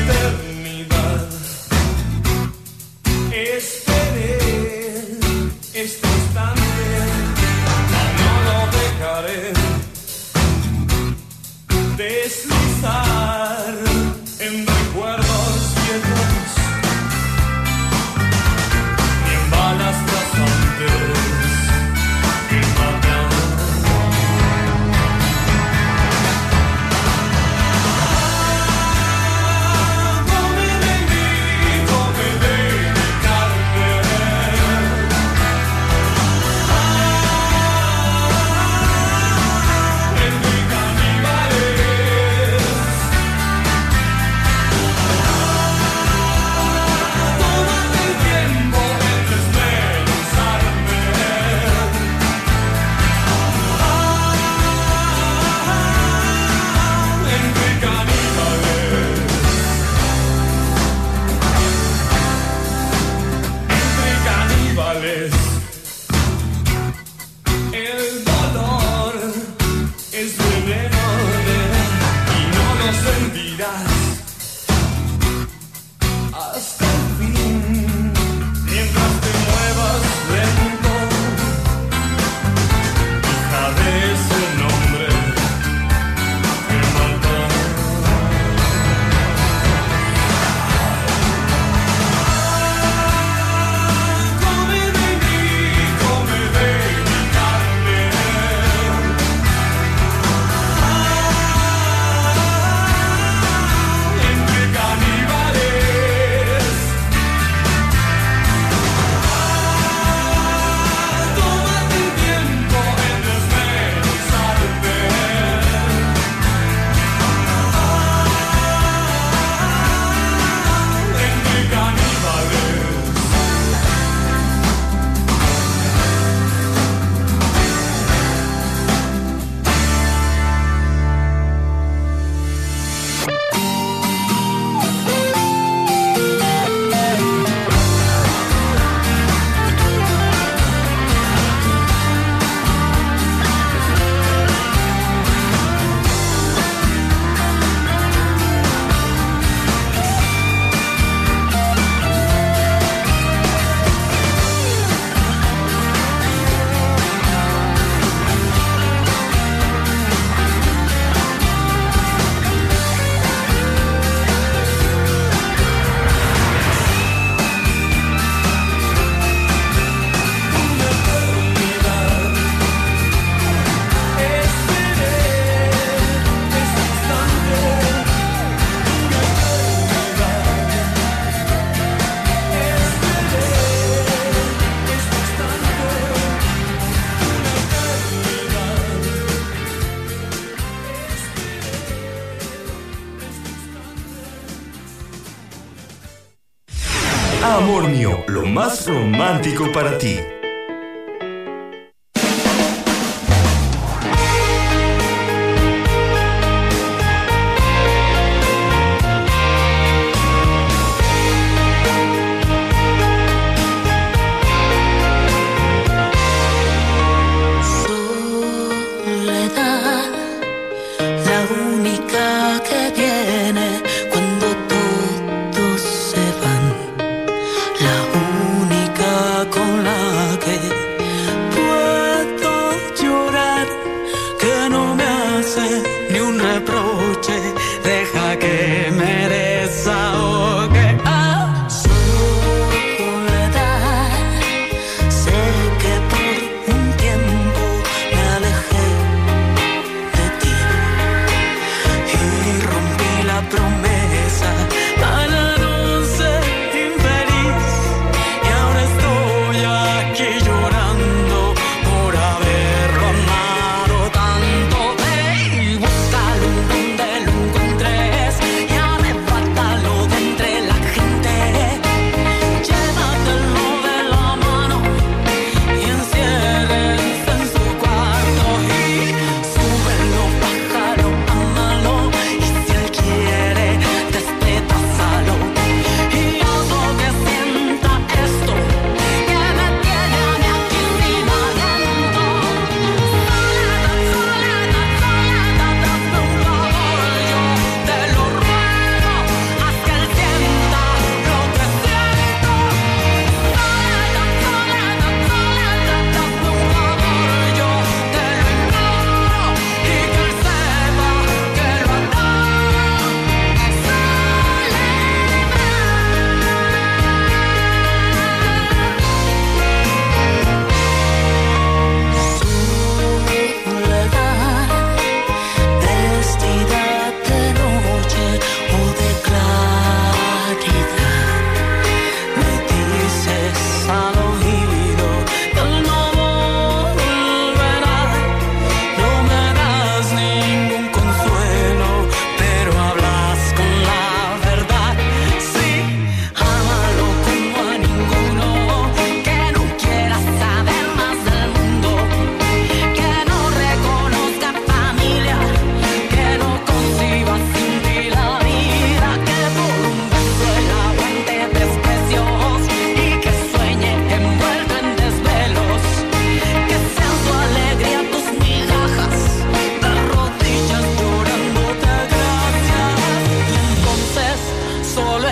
eternidad. Esperé este instante, no lo dejaré deslizar en recuerdos viejos, ni en balas rasantes que matan. El dolor es veneno y no lo sentirás hasta el fin. Mientras te muevas lento, hija de ese nombre que mata. Amor mío, lo más romántico para ti. Soledad, la única que viene cuando todos se van, la única con la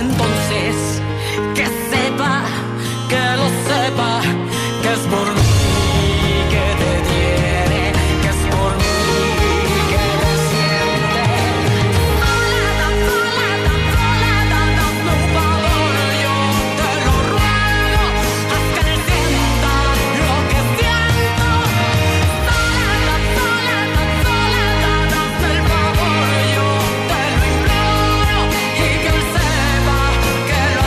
entonces que sepa, que lo sepa, que es por mí que te tiene, que es por mí que te siente. Sola, hazme un favor, yo te lo ruego, haz que él sienta lo que siento. Sola, hazme el favor, yo te lo imploro, y que él sepa que lo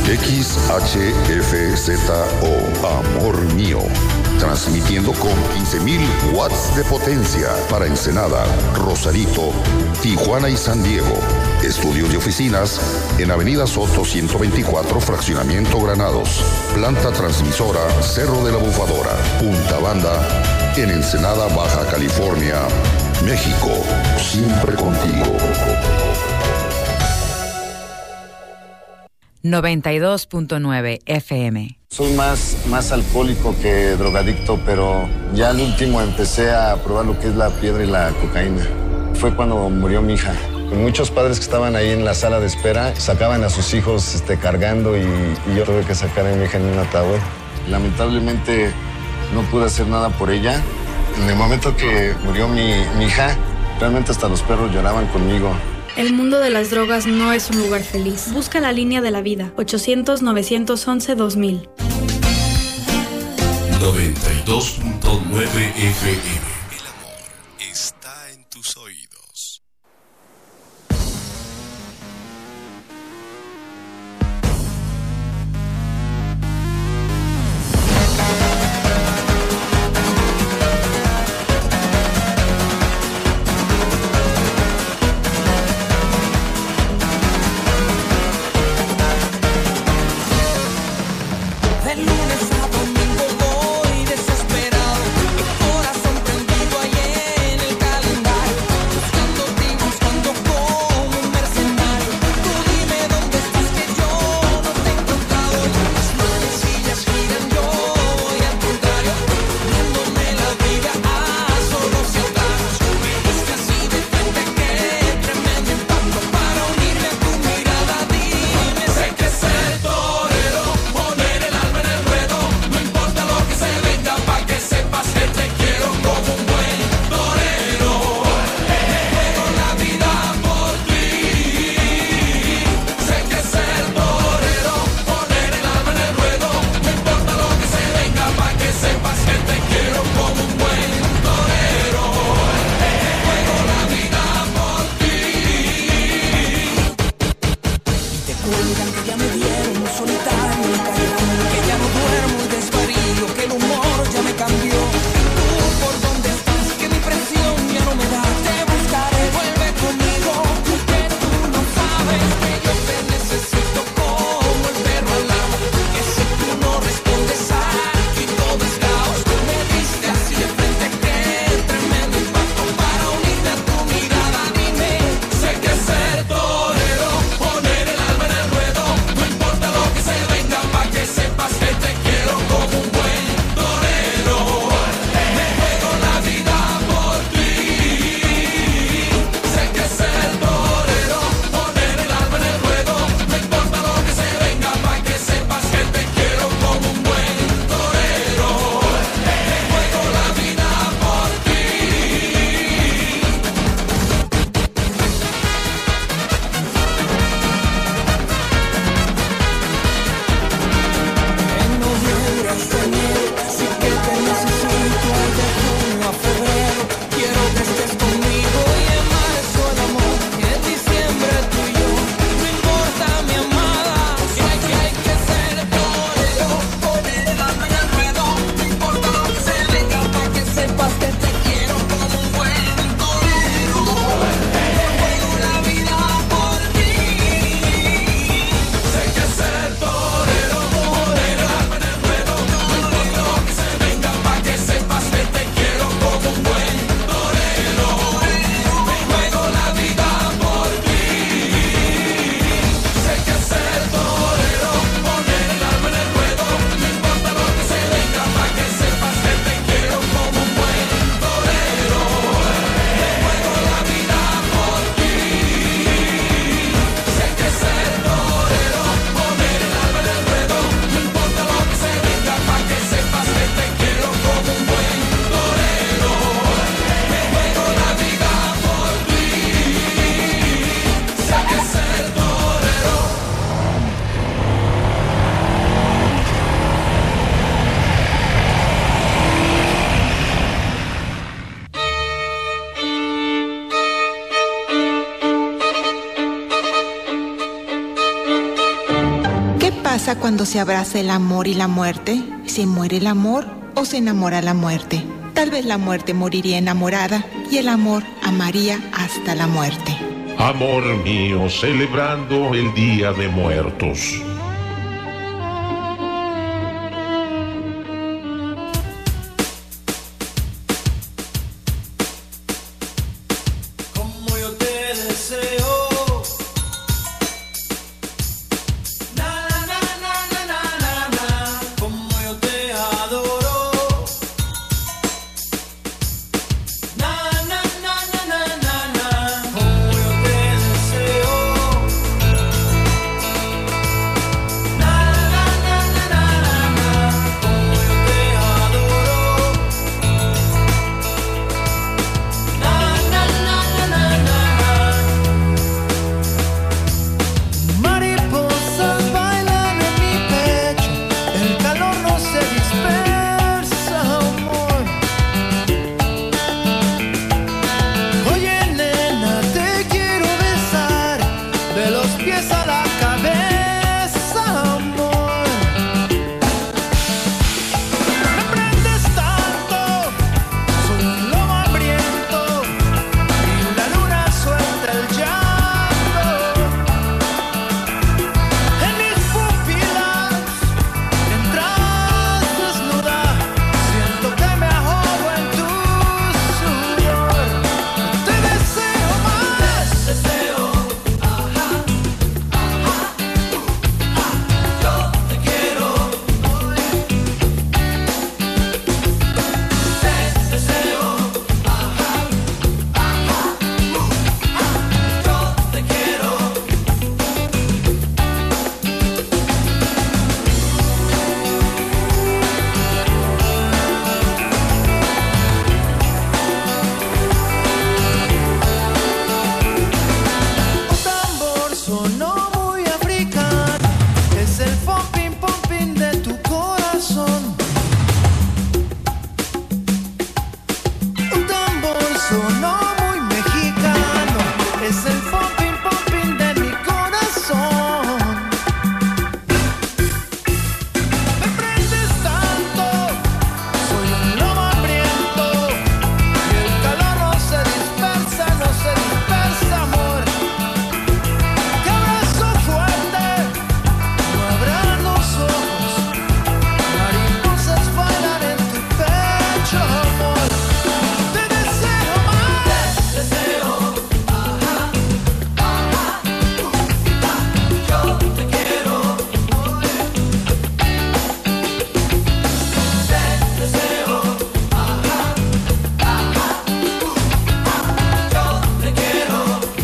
XHFZO, Amor Mío. Transmitiendo con 15,000 watts de potencia para Ensenada, Rosarito, Tijuana y San Diego. Estudios y oficinas en Avenida Soto 124, Fraccionamiento Granados. Planta transmisora Cerro de la Bufadora, Punta Banda, en Ensenada, Baja California, México. Siempre contigo. 92.9 FM. Soy más alcohólico que drogadicto, pero ya al último empecé a probar lo que es la piedra y la cocaína. Fue cuando murió mi hija. Muchos padres que estaban ahí en la sala de espera sacaban a sus hijos cargando y yo tuve que sacar a mi hija en un ataúd. Lamentablemente no pude hacer nada por ella. En el momento que murió mi hija, realmente hasta los perros lloraban conmigo. El mundo de las drogas no es un lugar feliz. Busca la línea de la vida. 800-911-2000. 92.9 FM. El amor está en tus oídos. De lunes a domingo voy desesperado, mi corazón prendido ahí en el calendario, buscándote y buscando como un mercenario. Tú dime dónde estás que yo no te he encontrado. Las manecillas giran, yo voy al contrario, dándome la vida a solos y a tragos. Me diste así de frente, qué tremendo impacto para unirme a tu mirada. Dime, sé que ser torero, poner el alma en el ruedo, no importa lo que se venga, pa' que sepas que te quiero como un buen torero. Juego la vida por ti. Sé que ser torero, poner el alma en el ruedo, no importa lo que se venga, pa' que sepas que te quiero como un buen torero. Juego la vida por ti. Y te cuentan que ya me dieron un solitario en el callejón, que ya no duermo y desvarío, que el humor ya me cambió. Tú por dónde estás, que mi presión ya no me da. Te buscaré, vuelve conmigo, que tú no sabes que yo te necesito como el perro al lado. Que si tú no respondes aquí todo es caos. Me diste así de frente, qué tremendo impacto para unirme a tu mirada. Dime, sé que ser torero, poner el alma en el ruedo, pasa cuando se abraza el amor y la muerte? ¿Se muere el amor o se enamora la muerte? Tal vez la muerte moriría enamorada y el amor amaría hasta la muerte. Amor mío, celebrando el Día de Muertos. Como yo te deseo. Como yo te adoro. Como yo te deseo. Como yo te adoro. Mariposas bailan en mi pecho, el calor no se dispersa, amor. Oye, nena, te quiero besar de los pies a la cabeza, amor. Me prendes tanto, soy un lobo hambriento y la luna suelta el llanto. En mis pupilas entras desnuda, siento que me ahogo en tu sudor. Te deseo más, te deseo, ajá, yo te quiero, te deseo, ajá, yo te quiero. Un tambor sonó muy africano, es el pumping pumping de tu corazón. Un tambor sonó muy mexicano, es el pumping pumping de mi corazón. Me prendes tanto, soy un lobo hambriento y el calor no se dispersa, amor. Te abrazo fuerte, no abras los ojos, mariposas bailan en tu pecho, amor. Te deseo más, te deseo, ajá, yo te quiero, te deseo, ajá, yo te quiero.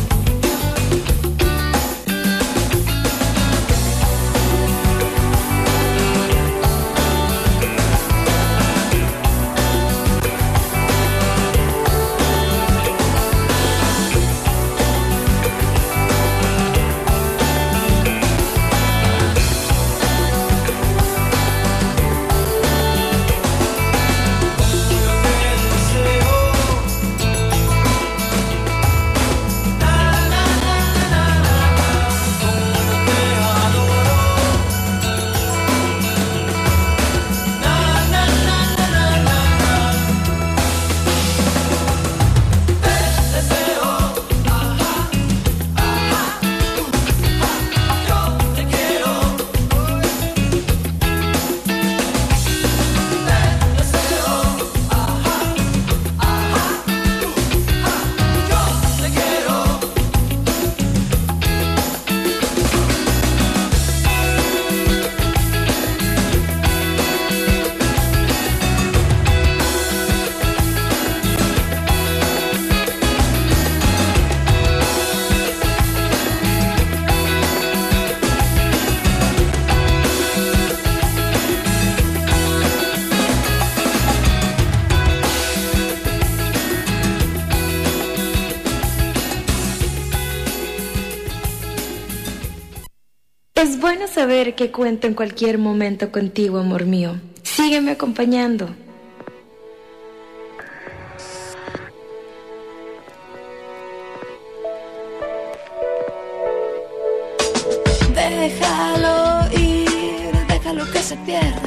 Es bueno saber que cuento en cualquier momento contigo, amor mío. Sígueme acompañando. Déjalo ir. déjalo que se pierda,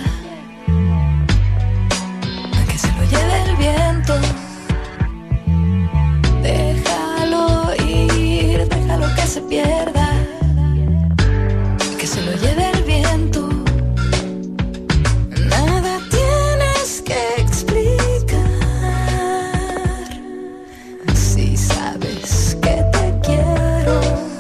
que se lo lleve el viento. Déjalo ir, déjalo que se pierda, que se lo lleve el viento. Nada tienes que explicar si sabes que te quiero.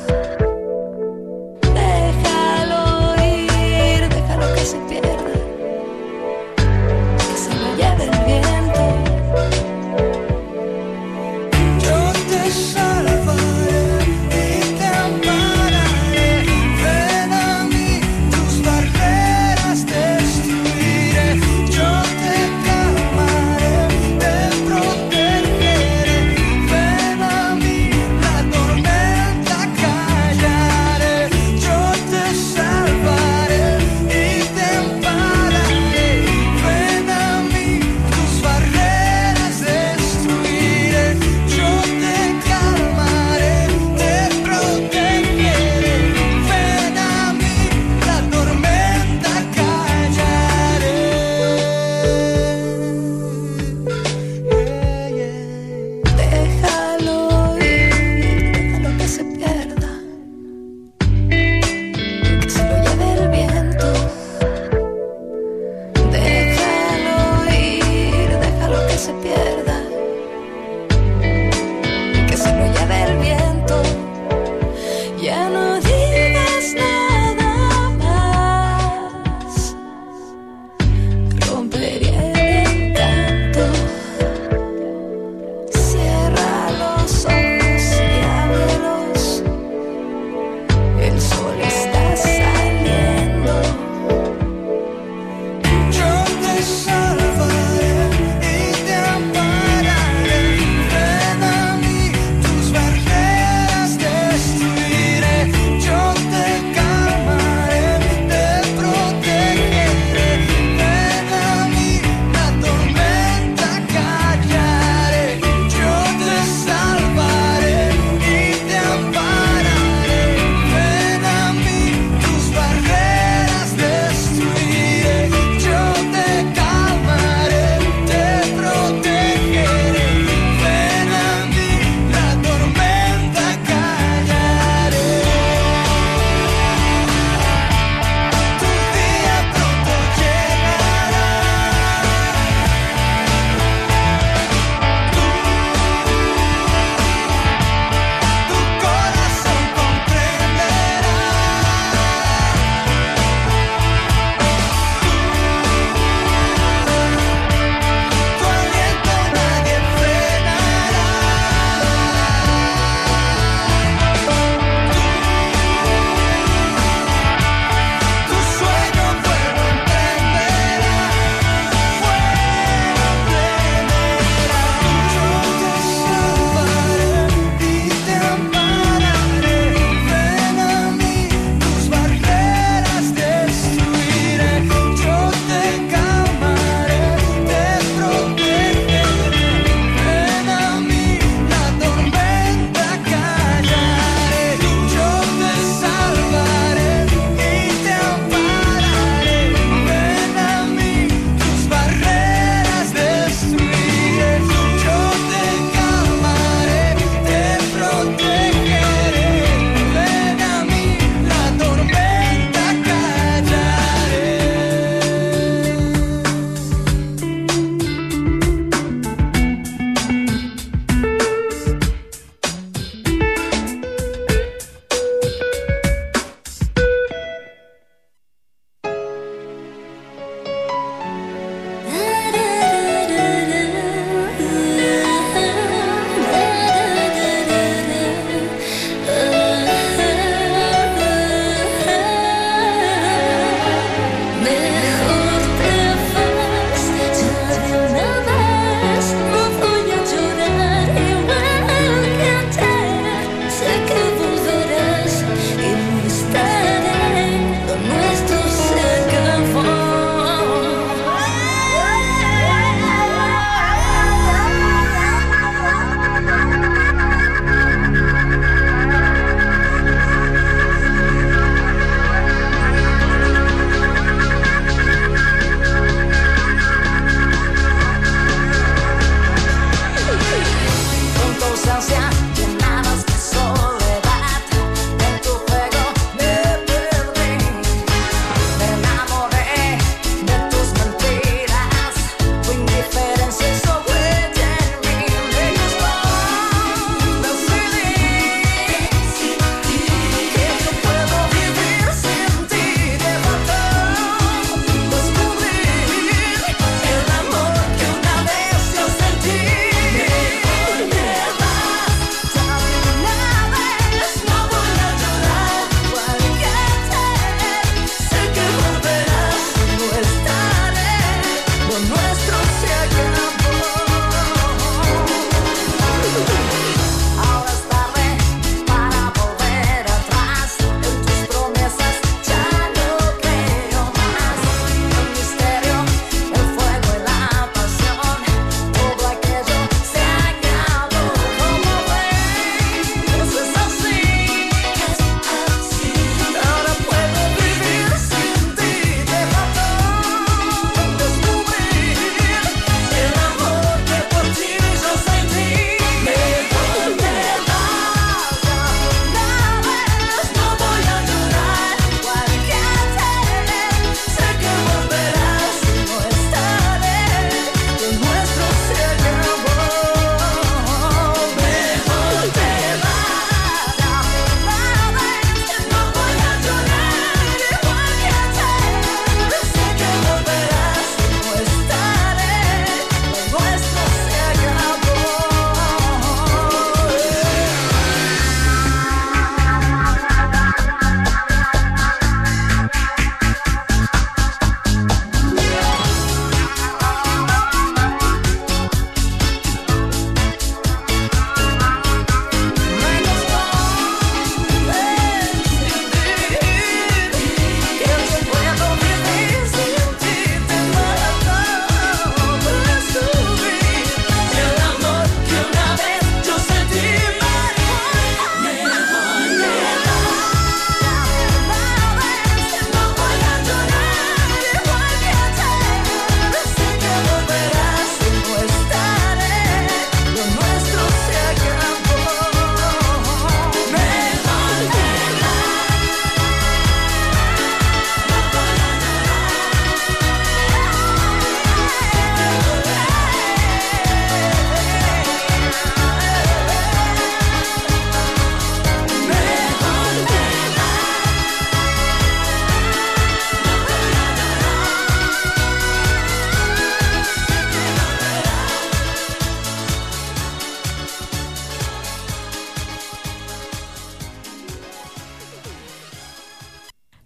Déjalo ir, déjalo que se pierda, que se lo lleve el viento. Yo te salvaré y te ampararé. Ven a mí, tus barreras destruiré. Yo te calmaré, te protegeré. Ven a mí, la tormenta callaré. Yo te salvaré y te ampararé. Ven a mí, tus barreras destruiré. Yo te calmaré, te protegeré. Ven a mí, la tormenta callaré. Déjalo ir, déjalo que se pierda, que se lo lleve el viento. Déjalo ir, déjalo que se pierda, que se lo lleve el viento. Ya no digas nada más, rompería el encanto. Cierra los ojos y ábrelos, el sol está saliendo. Yo te salvaré y te ampararé. Ven a mí, tus barreras destruiré.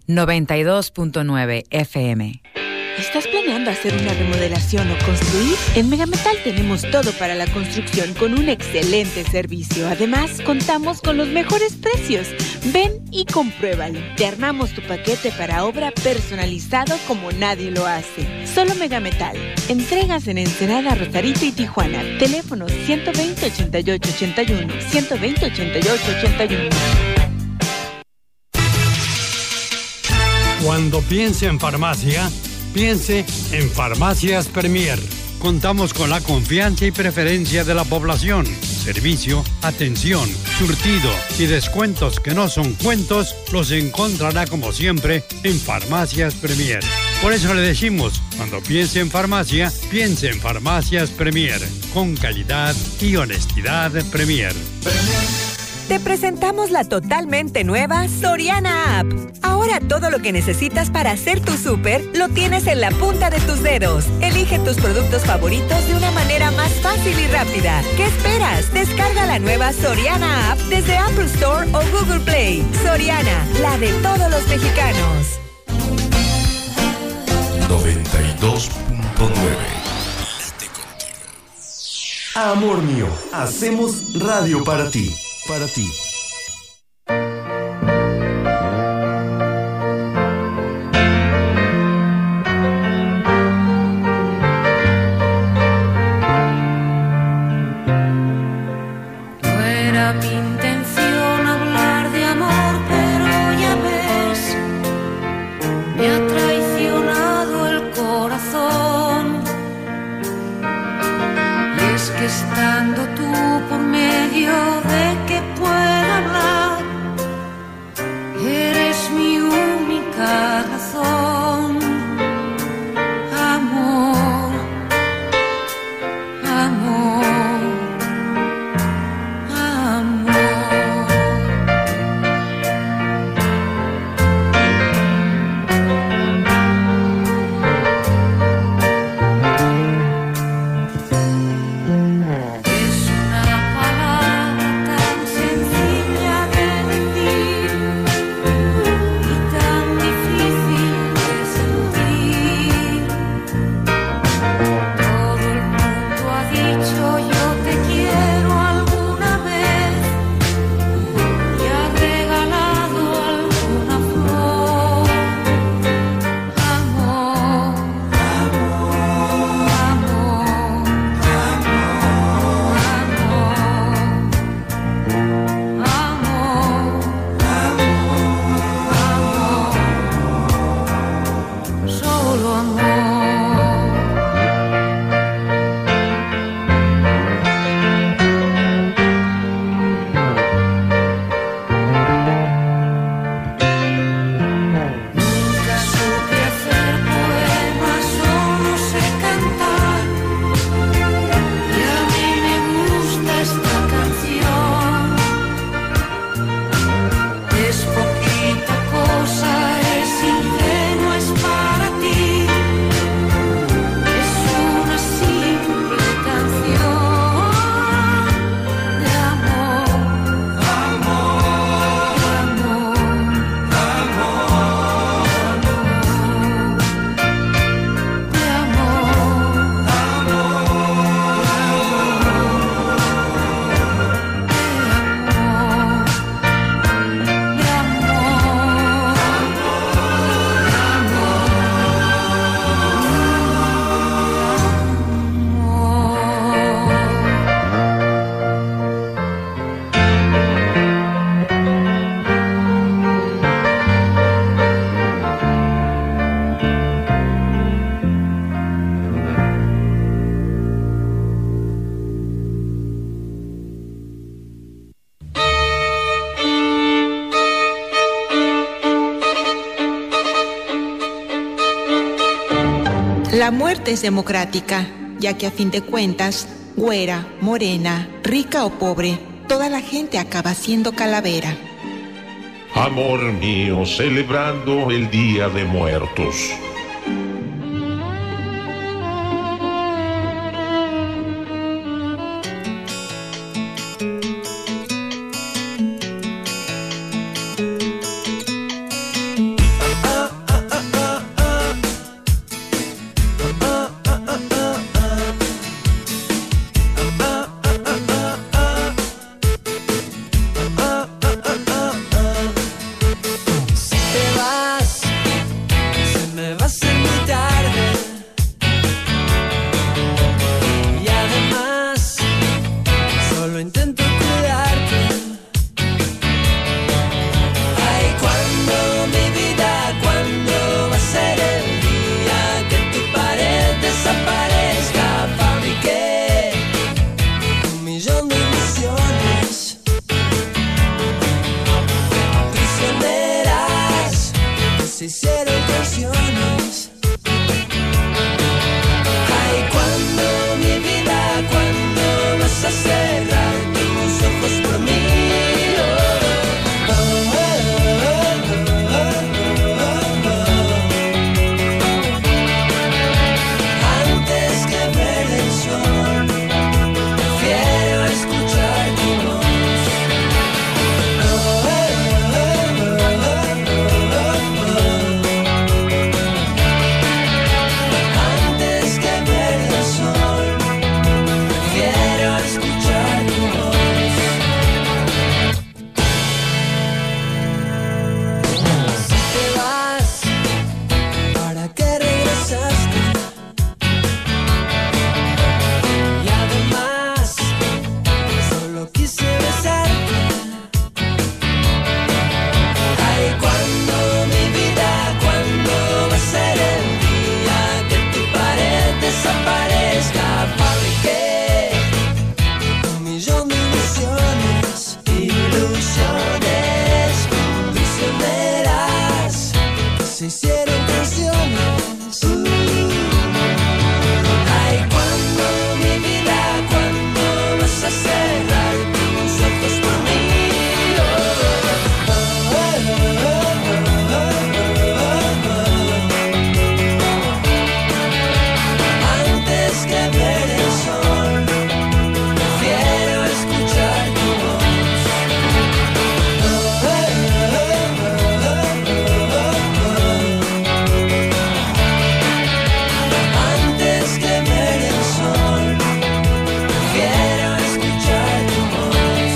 92.9 FM. ¿Estás planeando hacer una remodelación o construir? En Megametal tenemos todo para la construcción con un excelente servicio. Además, contamos con los mejores precios. Ven y compruébalo. Te armamos tu paquete para obra personalizado como nadie lo hace. Solo Megametal. Entregas en Ensenada, Rosarito y Tijuana. Teléfonos 120-8881, 120-8881. Cuando piense en farmacia, piense en Farmacias Premier. Contamos con la confianza y preferencia de la población. Servicio, atención, surtido y descuentos que no son cuentos los encontrará como siempre en Farmacias Premier. Por eso le decimos, cuando piense en farmacia, piense en Farmacias Premier. Con calidad y honestidad Premier. Te presentamos la totalmente nueva Soriana App. Ahora todo lo que necesitas para hacer tu súper lo tienes en la punta de tus dedos. Elige tus productos favoritos de una manera más fácil y rápida. ¿Qué esperas? Descarga la nueva Soriana App desde Apple Store o Google Play. Soriana, la de todos los mexicanos. 92.9. Amor mío, hacemos radio para ti. Para ti. No era mi intención hablar de amor, pero ya ves, me ha traicionado el corazón. Y es que estando tú por medio de que pueda hablar, eres mi única razón. Amor, amor, amor. La muerte es democrática, ya que a fin de cuentas, güera, morena, rica o pobre, toda la gente acaba siendo calavera. Amor mío, celebrando el Día de Muertos. se hicieron canciones. Ay, cuando mi vida, cuando vas a cerrar tus ojos por mí. Antes que ver el sol, prefiero escuchar tu voz. Antes que ver el sol, prefiero escuchar tu voz.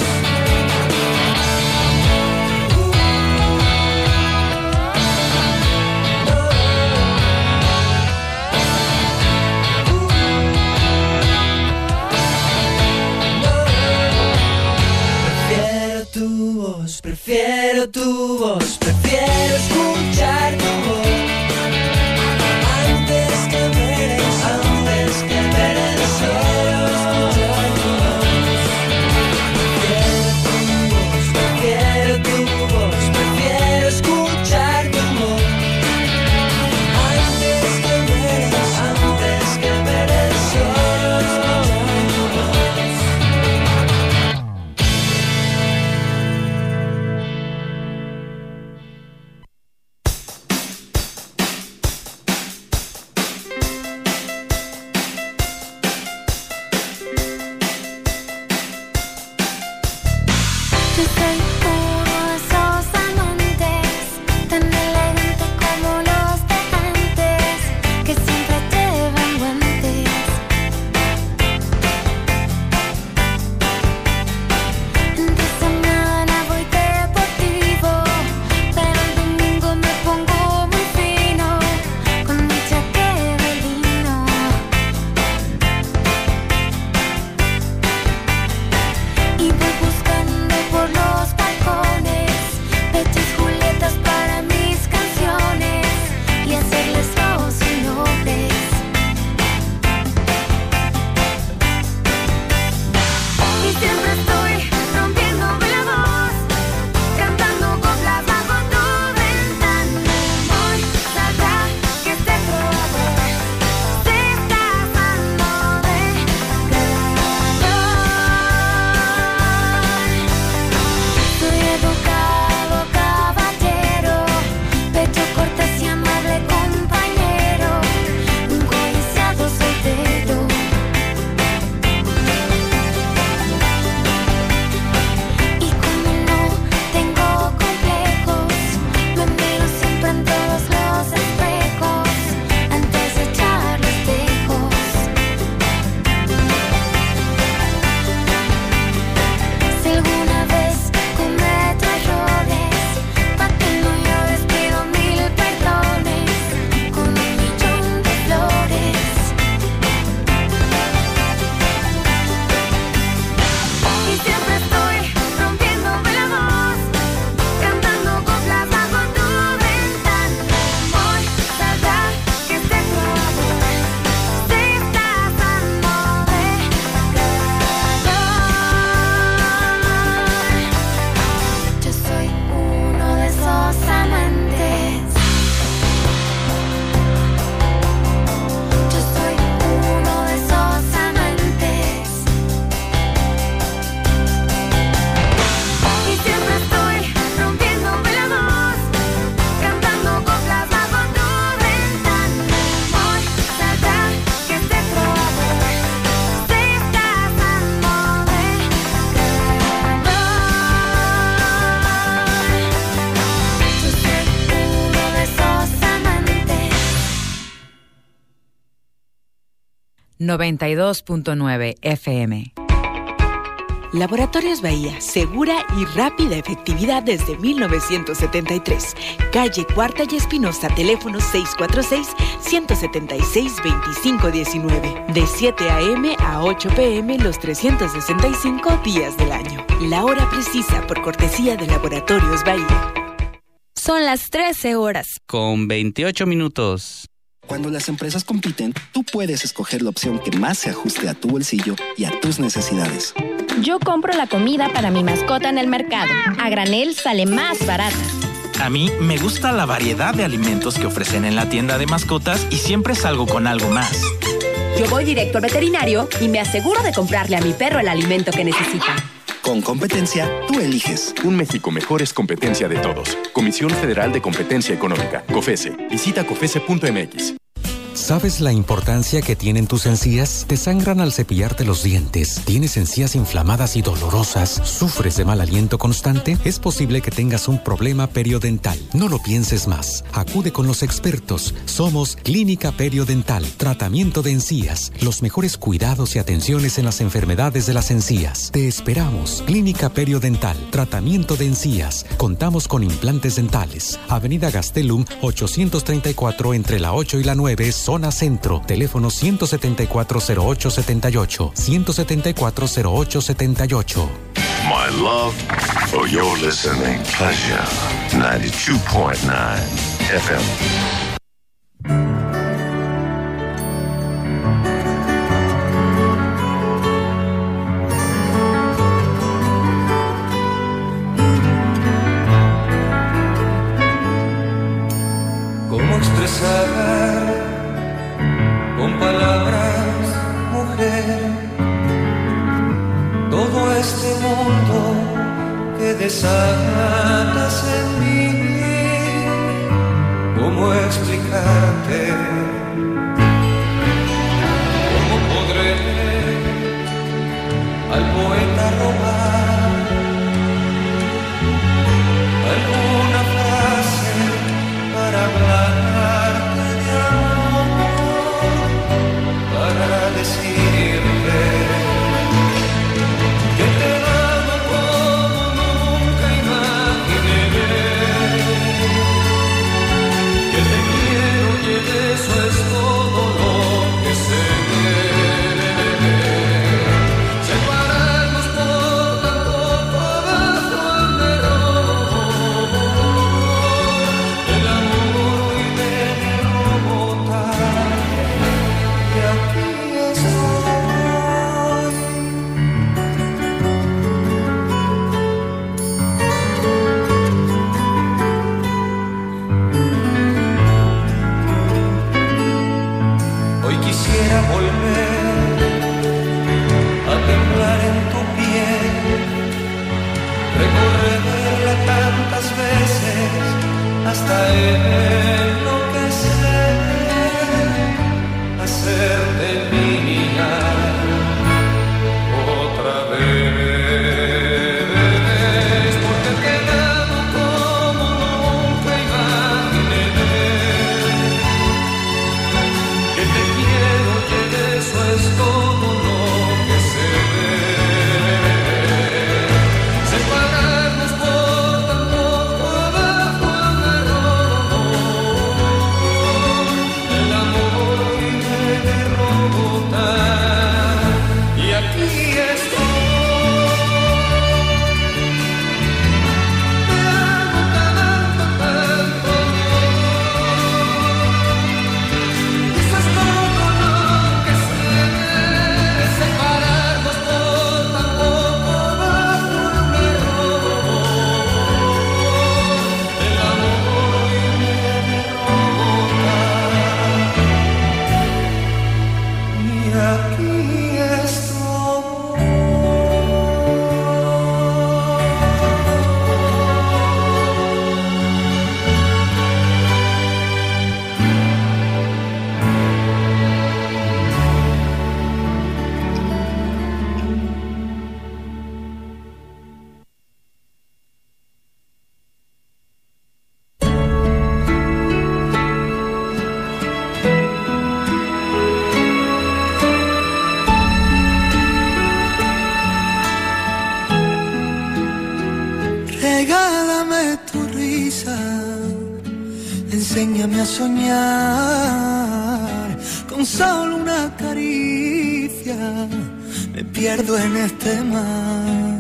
Prefiero tu voz, prefiero tu voz, prefiero escuchar tu voz. Antes que ver el sol, antes que ver el sol, escuchar tu voz. Prefiero tu voz, prefiero escuchar tu voz. Antes que ver el sol, antes que ver el sol, escuchar tu voz. Yo soy uno de esos amantes, tan elegante como los de antes, que siempre llevan guantes. Entre semana voy deportivo, pero el domingo me pongo muy fino, con mi chaqueta de lino. Y voy buscando por los balcones pechos Julietas para mis canciones y hacerles los honores. Y siempre estoy rompiéndome la voz, cantando coplas bajo tu ventana. Hoy sabrá que este trovador se está dando de Soy educado caballero, pecho cortés y amable compañero, un codiciado soltero. Y como no tengo complejos, me miro siempre en todos los espejos antes de echar los tejos. Si alguna vez cometo errores, pa' que no llores pido 1000 perdones con 1.000.000 de flores. Y siempre estoy rompiéndome la voz, cantando coplas bajo tu ventana. Hoy sabrá que este trovador se está dando de Yo soy uno de esos amantes. Yo soy uno de esos amantes. Y siempre estoy rompiéndome la voz, cantando coplas bajo tu ventana. Hoy sabrá que este trovador se está dando de Yo soy uno de esos amantes. 92.9 FM. Laboratorios Bahía, segura y rápida efectividad desde 1973. Calle Cuarta y Espinosa, teléfono 646-176-2519. De 7 a.m. a 8 p.m. los 365 días del año. La hora precisa por cortesía de Laboratorios Bahía. Son las 13 horas. Con 28 minutos. Cuando las empresas compiten, tú puedes escoger la opción que más se ajuste a tu bolsillo y a tus necesidades. Yo compro la comida para mi mascota en el mercado. A granel sale más barata. A mí me gusta la variedad de alimentos que ofrecen en la tienda de mascotas y siempre salgo con algo más. Yo voy directo al veterinario y me aseguro de comprarle a mi perro el alimento que necesita. Con competencia, tú eliges. Un México mejor es competencia de todos. Comisión Federal de Competencia Económica, COFESE. Visita COFESE.mx. ¿Sabes la importancia que tienen tus encías? Te sangran al cepillarte los dientes, tienes encías inflamadas y dolorosas, sufres de mal aliento constante, es posible que tengas un problema periodontal. No lo pienses más. Acude con los expertos. Somos Clínica Periodental. Tratamiento de encías. Los mejores cuidados y atenciones en las enfermedades de las encías. Te esperamos. Clínica Periodental. Tratamiento de encías. Contamos con implantes dentales. Avenida Gastelum 834 entre la 8 y la 9, Zona Centro. Teléfono 174-0878. 174-0878. My love for your listening pleasure. 92.9 FM. ¿Cómo expresar con palabras, mujer, todo este mundo que desatas en mí? ¿Cómo explicarte? ¿Cómo podré al poeta robar alguna frase para hablarte de amor, para decirte que te amo como nunca imaginé, que te quiero y eso es todo lo que sé. Separarnos por tan poco abajo el error, el amor hoy debe robotar, y aquí hoy quisiera volver a temblar en tu piel, recorrerla tantas veces hasta enloquecer, hacerte mía otra vez, porque te amo como nunca imaginé, que te quiero y eso es todo lo que sé. Separarnos por tan poco abajo el error, el amor hoy debe robotar, y aquí estoy. Te amo tanto, tanto. Eso es todo lo que sé. Separarnos por tan poco abajo el error, el amor hoy debe robotar, y aquí regálame tu risa, enséñame a soñar, con solo una caricia me pierdo en este mar.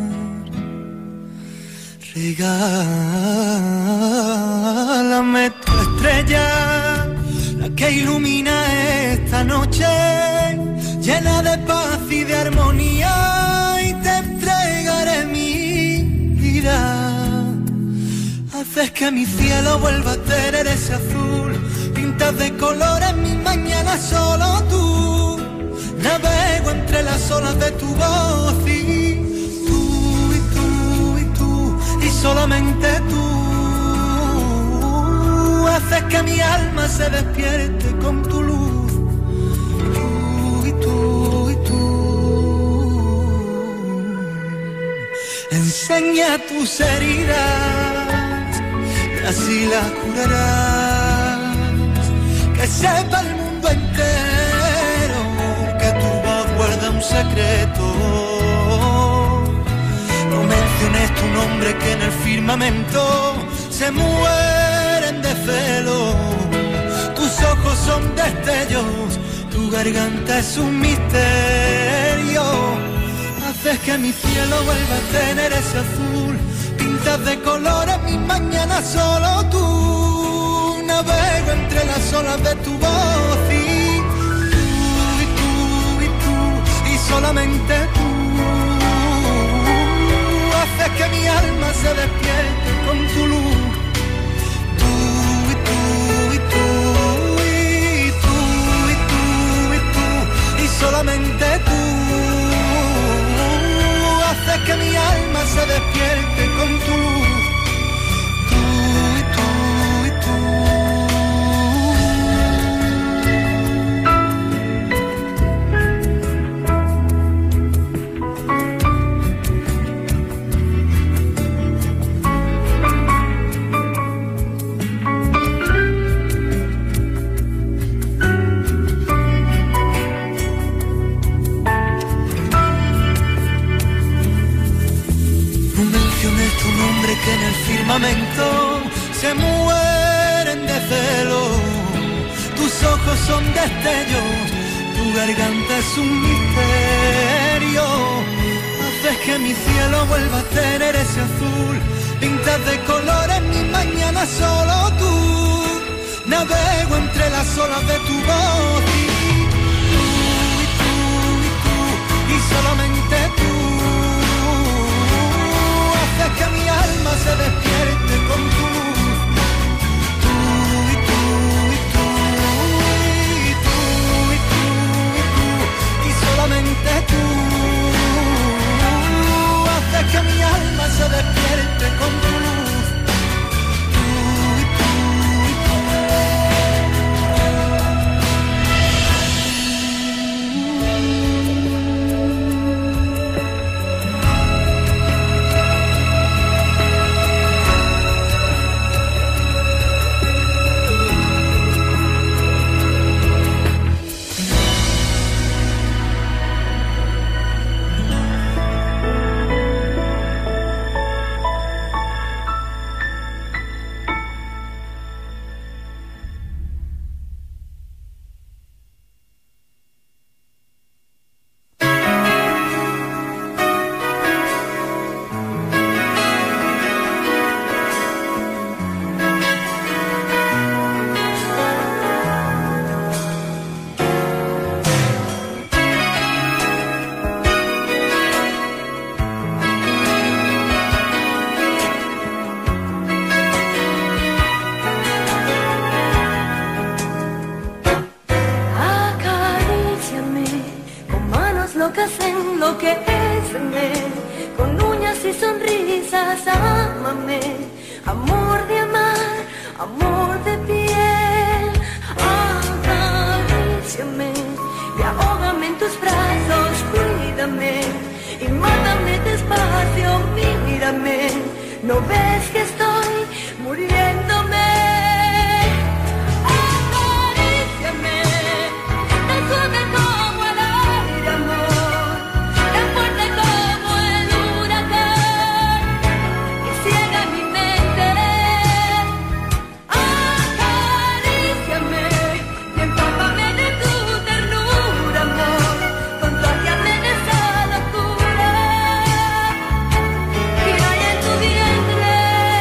Regálame tu estrella, la que ilumina esta noche, llena de paz y de armonía, y te entregaré mi vida. Haces que que mi cielo vuelva a tener ese azul. Pintas de colores mi mañana solo tú. Navego entre las olas de tu voz y tú, y tú, y tú, y solamente tú. Haces que mi alma se despierte con tu luz. Tú, y tú, y tú. Enseña tus heridas y así las curarás. Que sepa el mundo entero que tu voz guarda un secreto. No menciones tu nombre que en el firmamento se mueren de celo. Tus ojos son destellos, tu garganta es un misterio. Haces que mi cielo vuelva a tener ese azul. Pintas de colores mis mañanas solo tú. Navego entre las olas de tu voz y tú, y tú, y tú, y solamente tú. Haces que mi alma se despierte con tu luz. Tú, y tú, y tú, y tú, y tú, y tú, y solamente tú. Haces que mi alma se despierte con tu luz. Tú, y tú, y tú. Que en el firmamento se mueren de celo. Tus ojos son destellos, tu garganta es un misterio. Haces que mi cielo vuelva a tener ese azul. Pintas de colores mi mañana solo tú. Navego entre las olas de tu voz y tú, y tú, y tú, y solamente tú. Haces que mi alma se despierte con tu luz. Tú, y tú, y tú, y tú, y tú, y tú, y solamente tú. Haces que mi alma se despierte con tu luz. Tú, y tú, y tú. Enloquéceme con uñas y sonrisas, ámame, amor de amar, amor de piel. Acaríciame y ahógame en tus brazos, cuídame y mátame despacio, mírame, ¿no ves que estoy muriéndome? Acaríciame, tan suave como el aire, amor, tan fuerte como el huracán, que ciega mi mente. Acaríciame y empápame de tu ternura, amor, contágiame en esa locura que hay en tu vientre.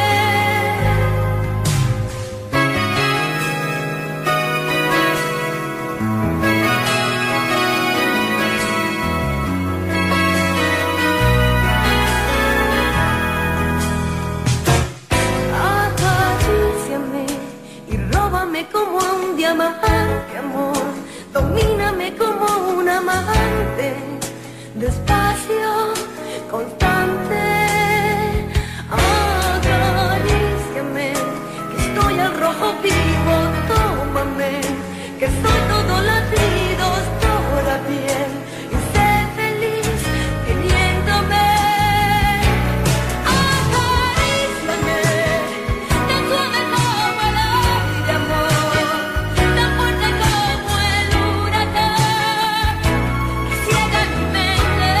amante, amor. Domíname como un amante, despacio, constante. Acaríciame, que estoy al rojo vivo. Tómame, que soy todo latidos, toda piel. Y sé feliz teniéndome. Acaríciame, tan suave como el aire, amor, tan fuerte como el huracán que ciega mi mente.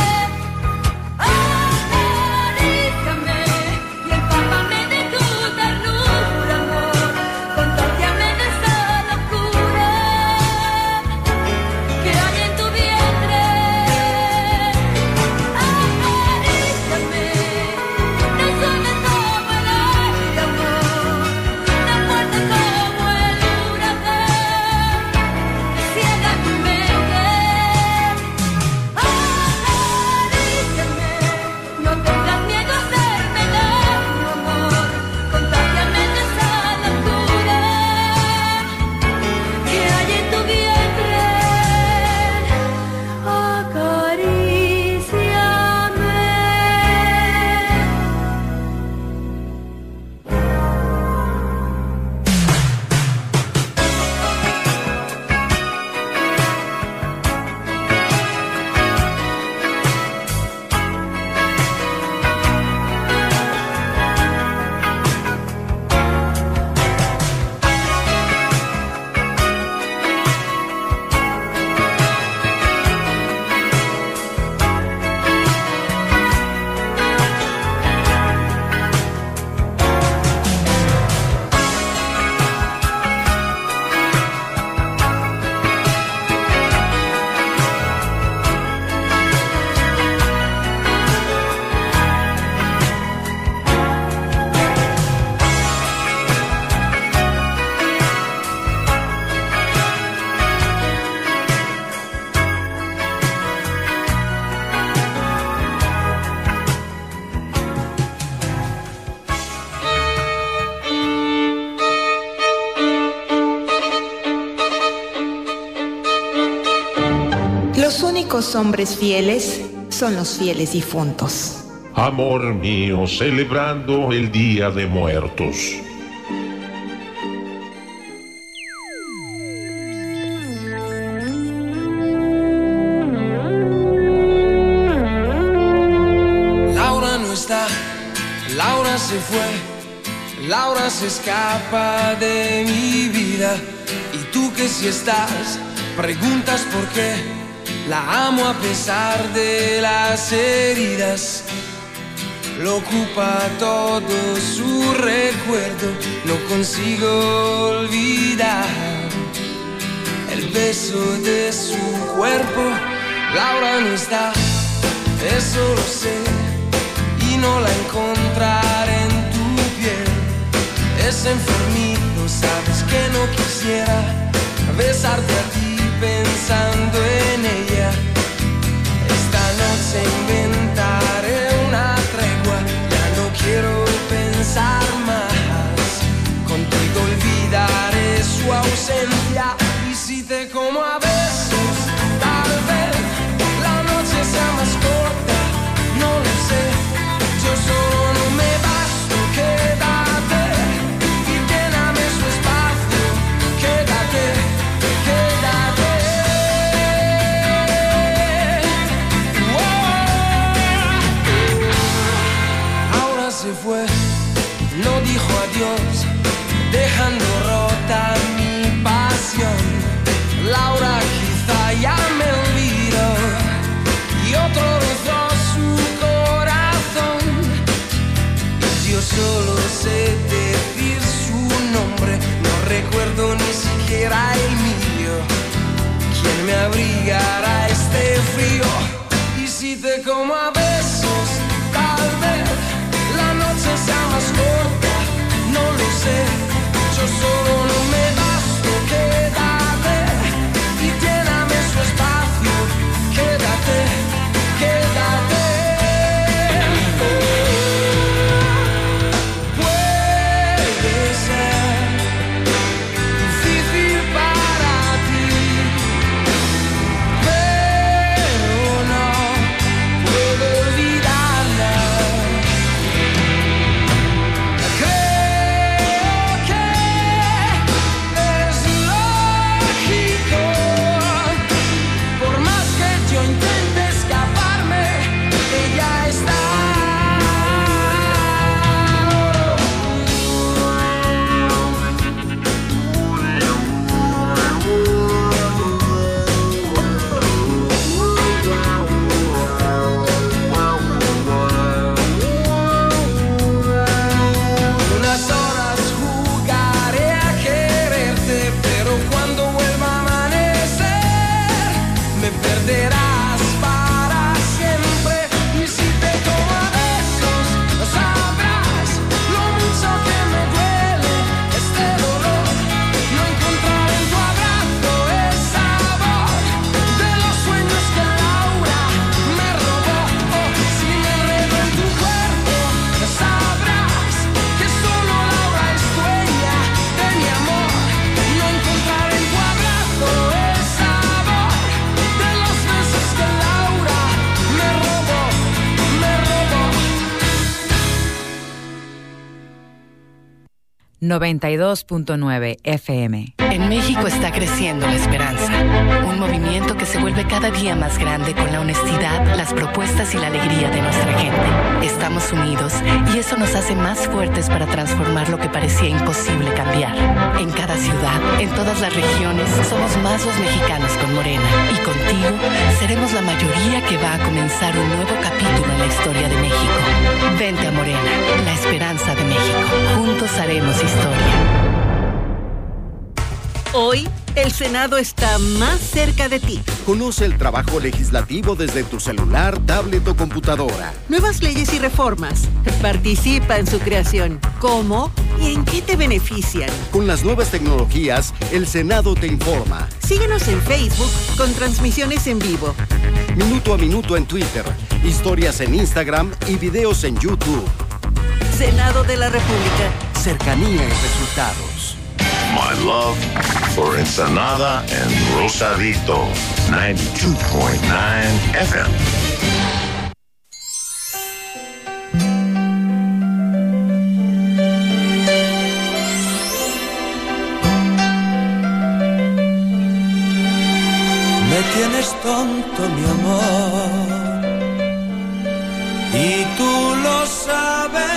Acaríciame y empápame de tu ternura, amor, contágiame de esa locura que hay en tu vientre. Acaríciame, tan suave como el aire, amor, tan fuerte como el huracán que ciega mi mente. Acaríciame, no tengas miedo a hacerme daño, amor, contágiame de esa locura que hay en tu vientre. Acaríciame. Los únicos hombres fieles son los fieles difuntos. Amor mío, celebrando el Día de Muertos. Laura no está, Laura se fue, Laura se escapa de mi vida. Y tú que si estás, preguntas por qué. La amo a pesar de las heridas. Lo ocupa todo su recuerdo. No consigo olvidar el beso de su cuerpo. Laura no está, eso lo sé, y no la encontraré en tu piel. Es enfermito, sabes que no quisiera besarte a ti pensando en ella. Esta noche inventaré una tregua, ya no quiero pensar más. Contigo olvidaré su ausencia, y si te como a besos, tal vez la noche sea más corta, no lo sé. Yo solo no me basto, quédate y lléname su espacio. Quédate, quédate. Ahora se fue, no dijo adiós, dejando rota mi pasión. Laura quizá ya me olvidó y otro rozó su corazón. Y yo solo sé decir su nombre, no recuerdo ni siquiera el mío. ¿Quién me abrigará este frío? Y si te como a besos, tal vez la noche sea más corta, no lo sé. Yo solo no me basto, quédate y lléname su espacio. Quédate, quédate. Puede ser difícil 92.9 FM. En México está creciendo la esperanza, un movimiento que se vuelve cada día más grande con la honestidad, las propuestas y la alegría de nuestra gente. Estamos unidos y eso nos hace más fuertes para transformar lo que parecía imposible cambiar. En cada ciudad, en todas las regiones, somos más los mexicanos con Morena. Y contigo, seremos la mayoría que va a comenzar un nuevo capítulo en la historia de México. Vente a Morena, la esperanza de México. Juntos haremos historia. Hoy, el Senado está más cerca de ti. Conoce el trabajo legislativo desde tu celular, tablet o computadora. Nuevas leyes y reformas. Participa en su creación. ¿Cómo y en qué te benefician? Con las nuevas tecnologías, el Senado te informa. Síguenos en Facebook con transmisiones en vivo. Minuto a minuto en Twitter, historias en Instagram y videos en YouTube. Senado de la República. Cercanía y resultados. My love for Ensenada and Rosarito, 92.9 FM. Me tienes tonto, mi amor, y tú lo sabes.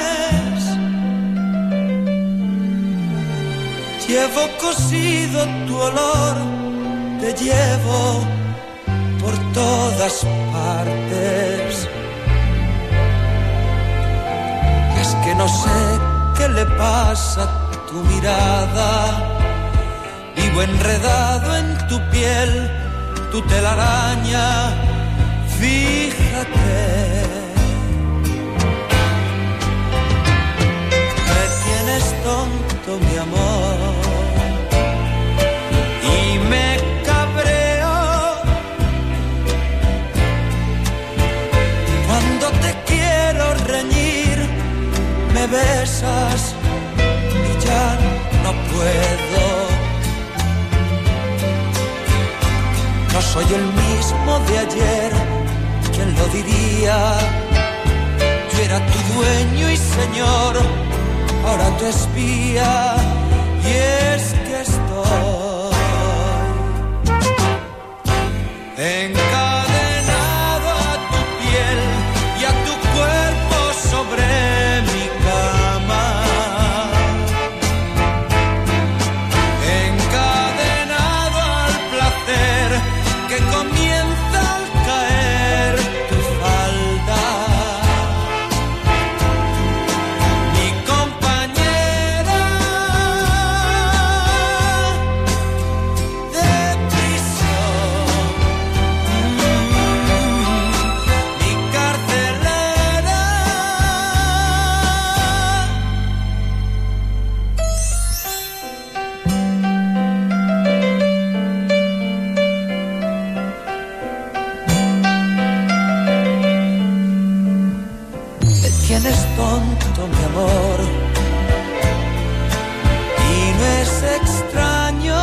Llevo cosido tu olor, te llevo por todas partes. Y es que no sé qué le pasa a tu mirada. Vivo enredado en tu piel, tu telaraña, fíjate. Me tienes tonto, mi amor, y me cabreo cuando te quiero reñir. Me besas y ya no puedo. No soy el mismo de ayer, ¿quién lo diría? Yo era tu dueño y señor, ahora tu espía. Y es que estoy encadenado a tu piel y a tu cuerpo sobre mi cama. Encadenado al placer que comienza al caer tu falda. Mi compañera de prisión, mi carcelera. Me tienes tonto, mi amor, y no es extraño.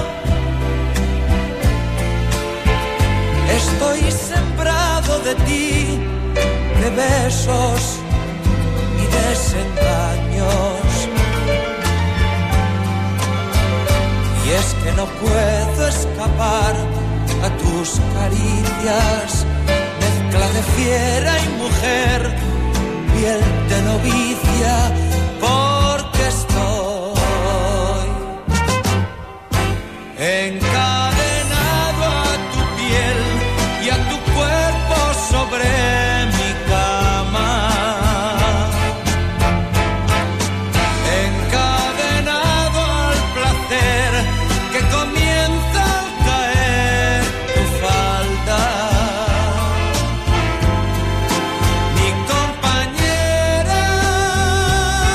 Estoy sembrado de ti, de besos y desengaños. Y es que no puedo escapar a tus caricias, mezcla de fiera y mujer, piel de novicia, porque estoy encadenado a tu piel y a tu cuerpo sobre mi cama. Encadenado al placer que comienza al caer tu falda. Mi compañera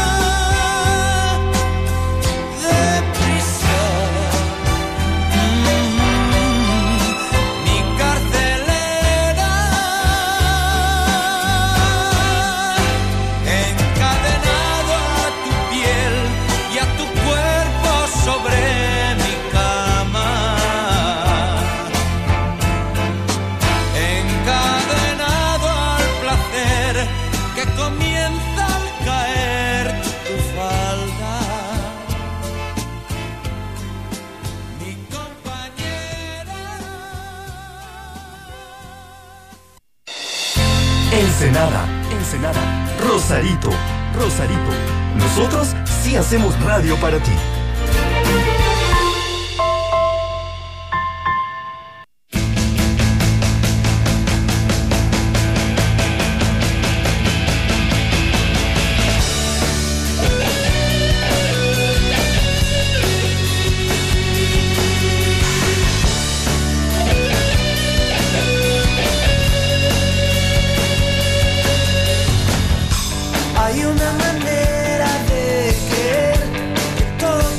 Ensenada, Rosarito, nosotros sí hacemos radio para ti. Hay una manera de creer que todo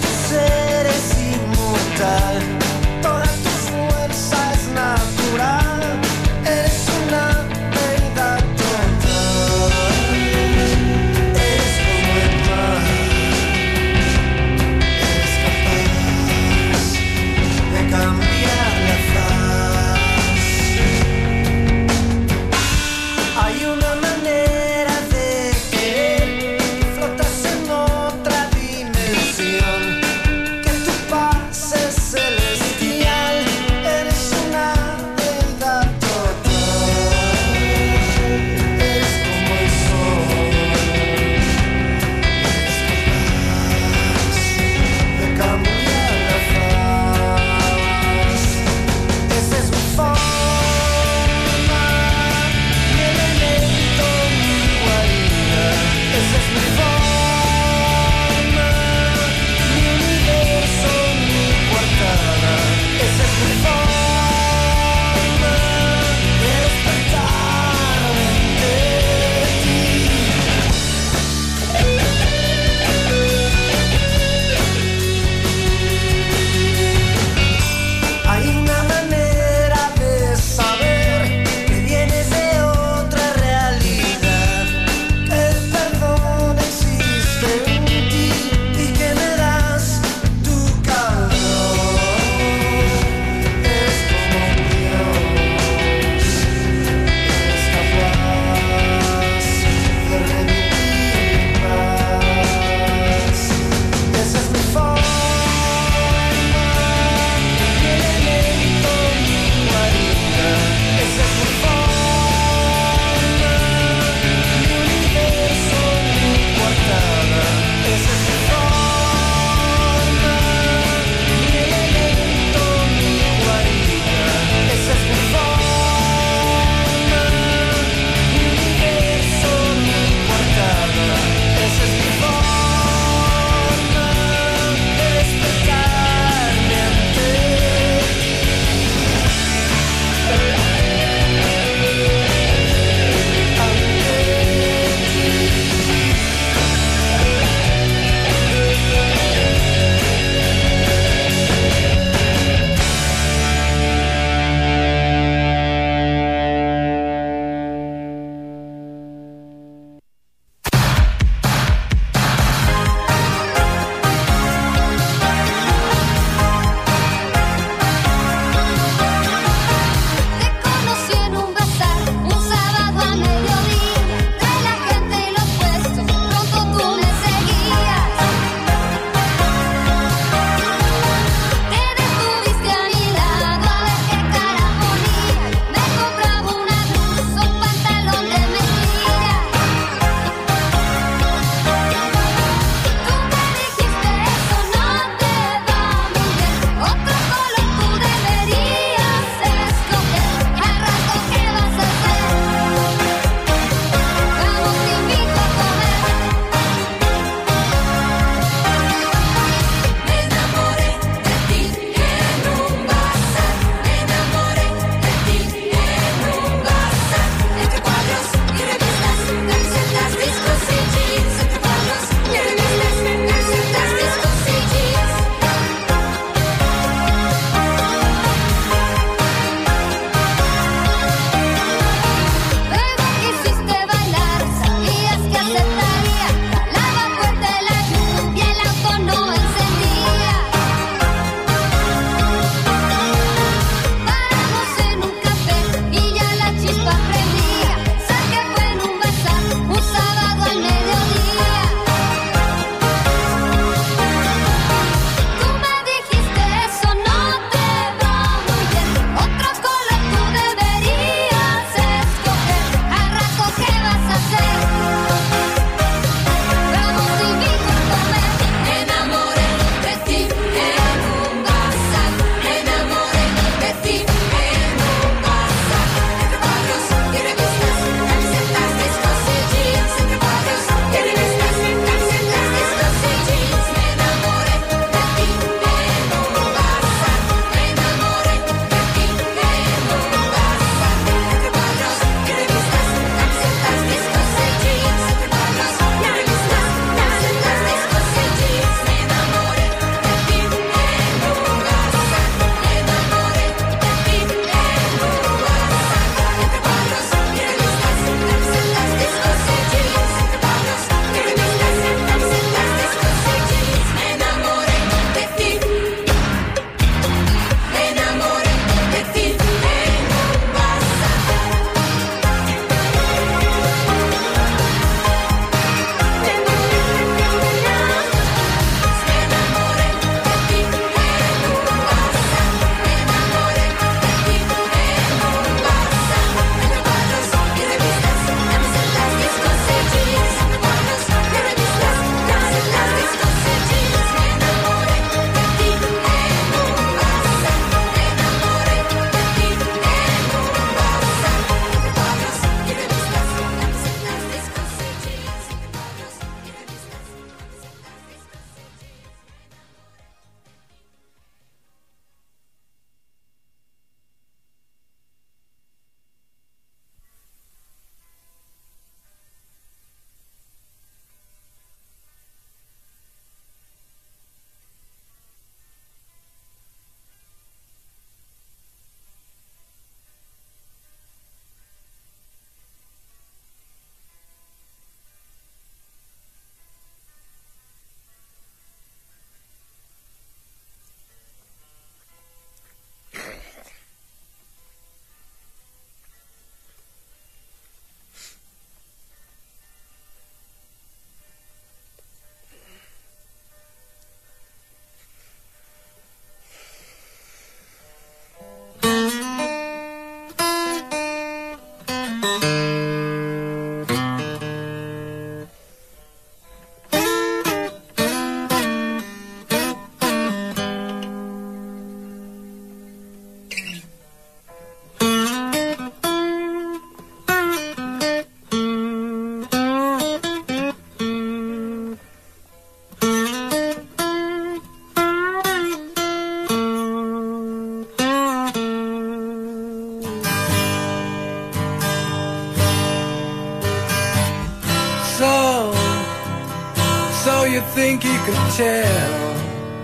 think you could tell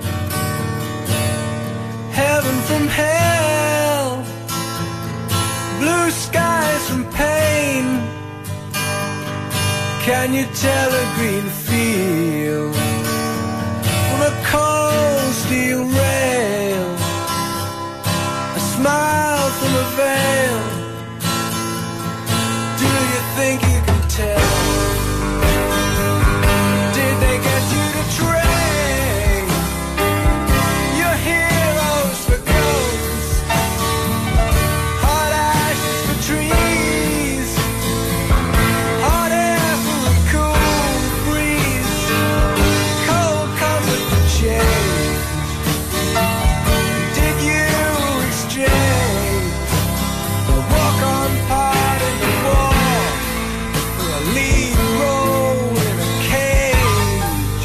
heaven from hell, blue skies from pain? Can you tell a green field from a cold steel rail, a smile from a veil? Do you think you can tell? Did they get you to trade your heroes for ghosts, hot ashes for trees, hot air for a cool breeze, cold comfort for change? Did you exchange a walk-on part in the war for a lead role in a cage?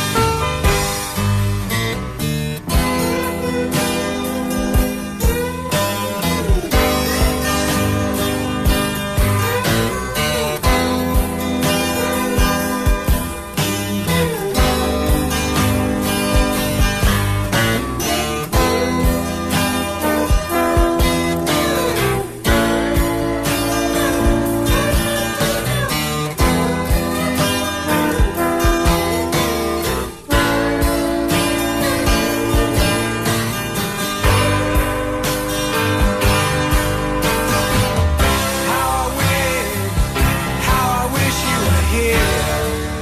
How I wish you were here.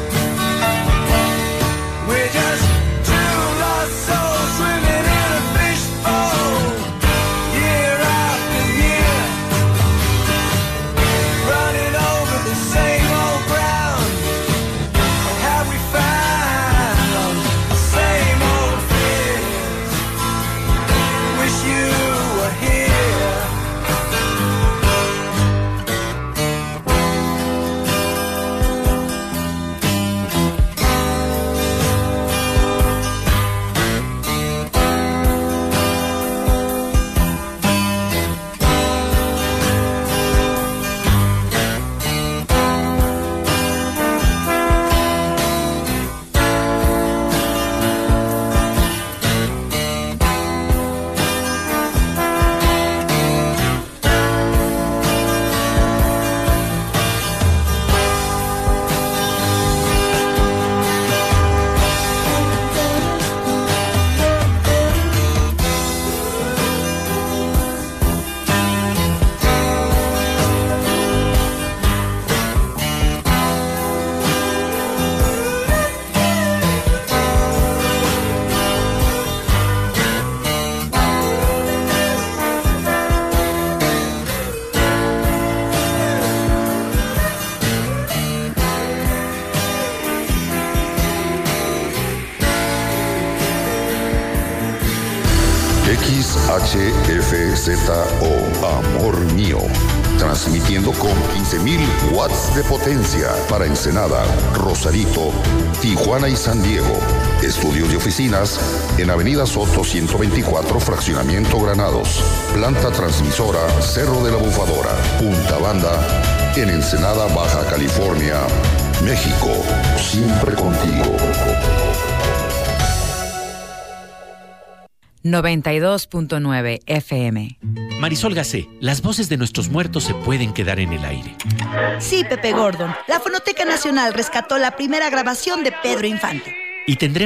We're just two lost souls swimming in a fishbowl, year after year, running over the same old ground. Have we found the same old fears? Wish you were here. XHFZO, Amor Mío, transmitiendo con 15,000 watts de potencia para Ensenada, Rosarito, Tijuana y San Diego. Estudios y oficinas en Avenida Soto 124, Fraccionamiento Granados. Planta transmisora Cerro de la Bufadora, Punta Banda, en Ensenada, Baja California, México. Siempre contigo. 92.9 FM. Marisol Gacé, las voces de nuestros muertos se pueden quedar en el aire. Sí, Pepe Gordon. La Fonoteca Nacional rescató la primera grabación de Pedro Infante. Y tendremos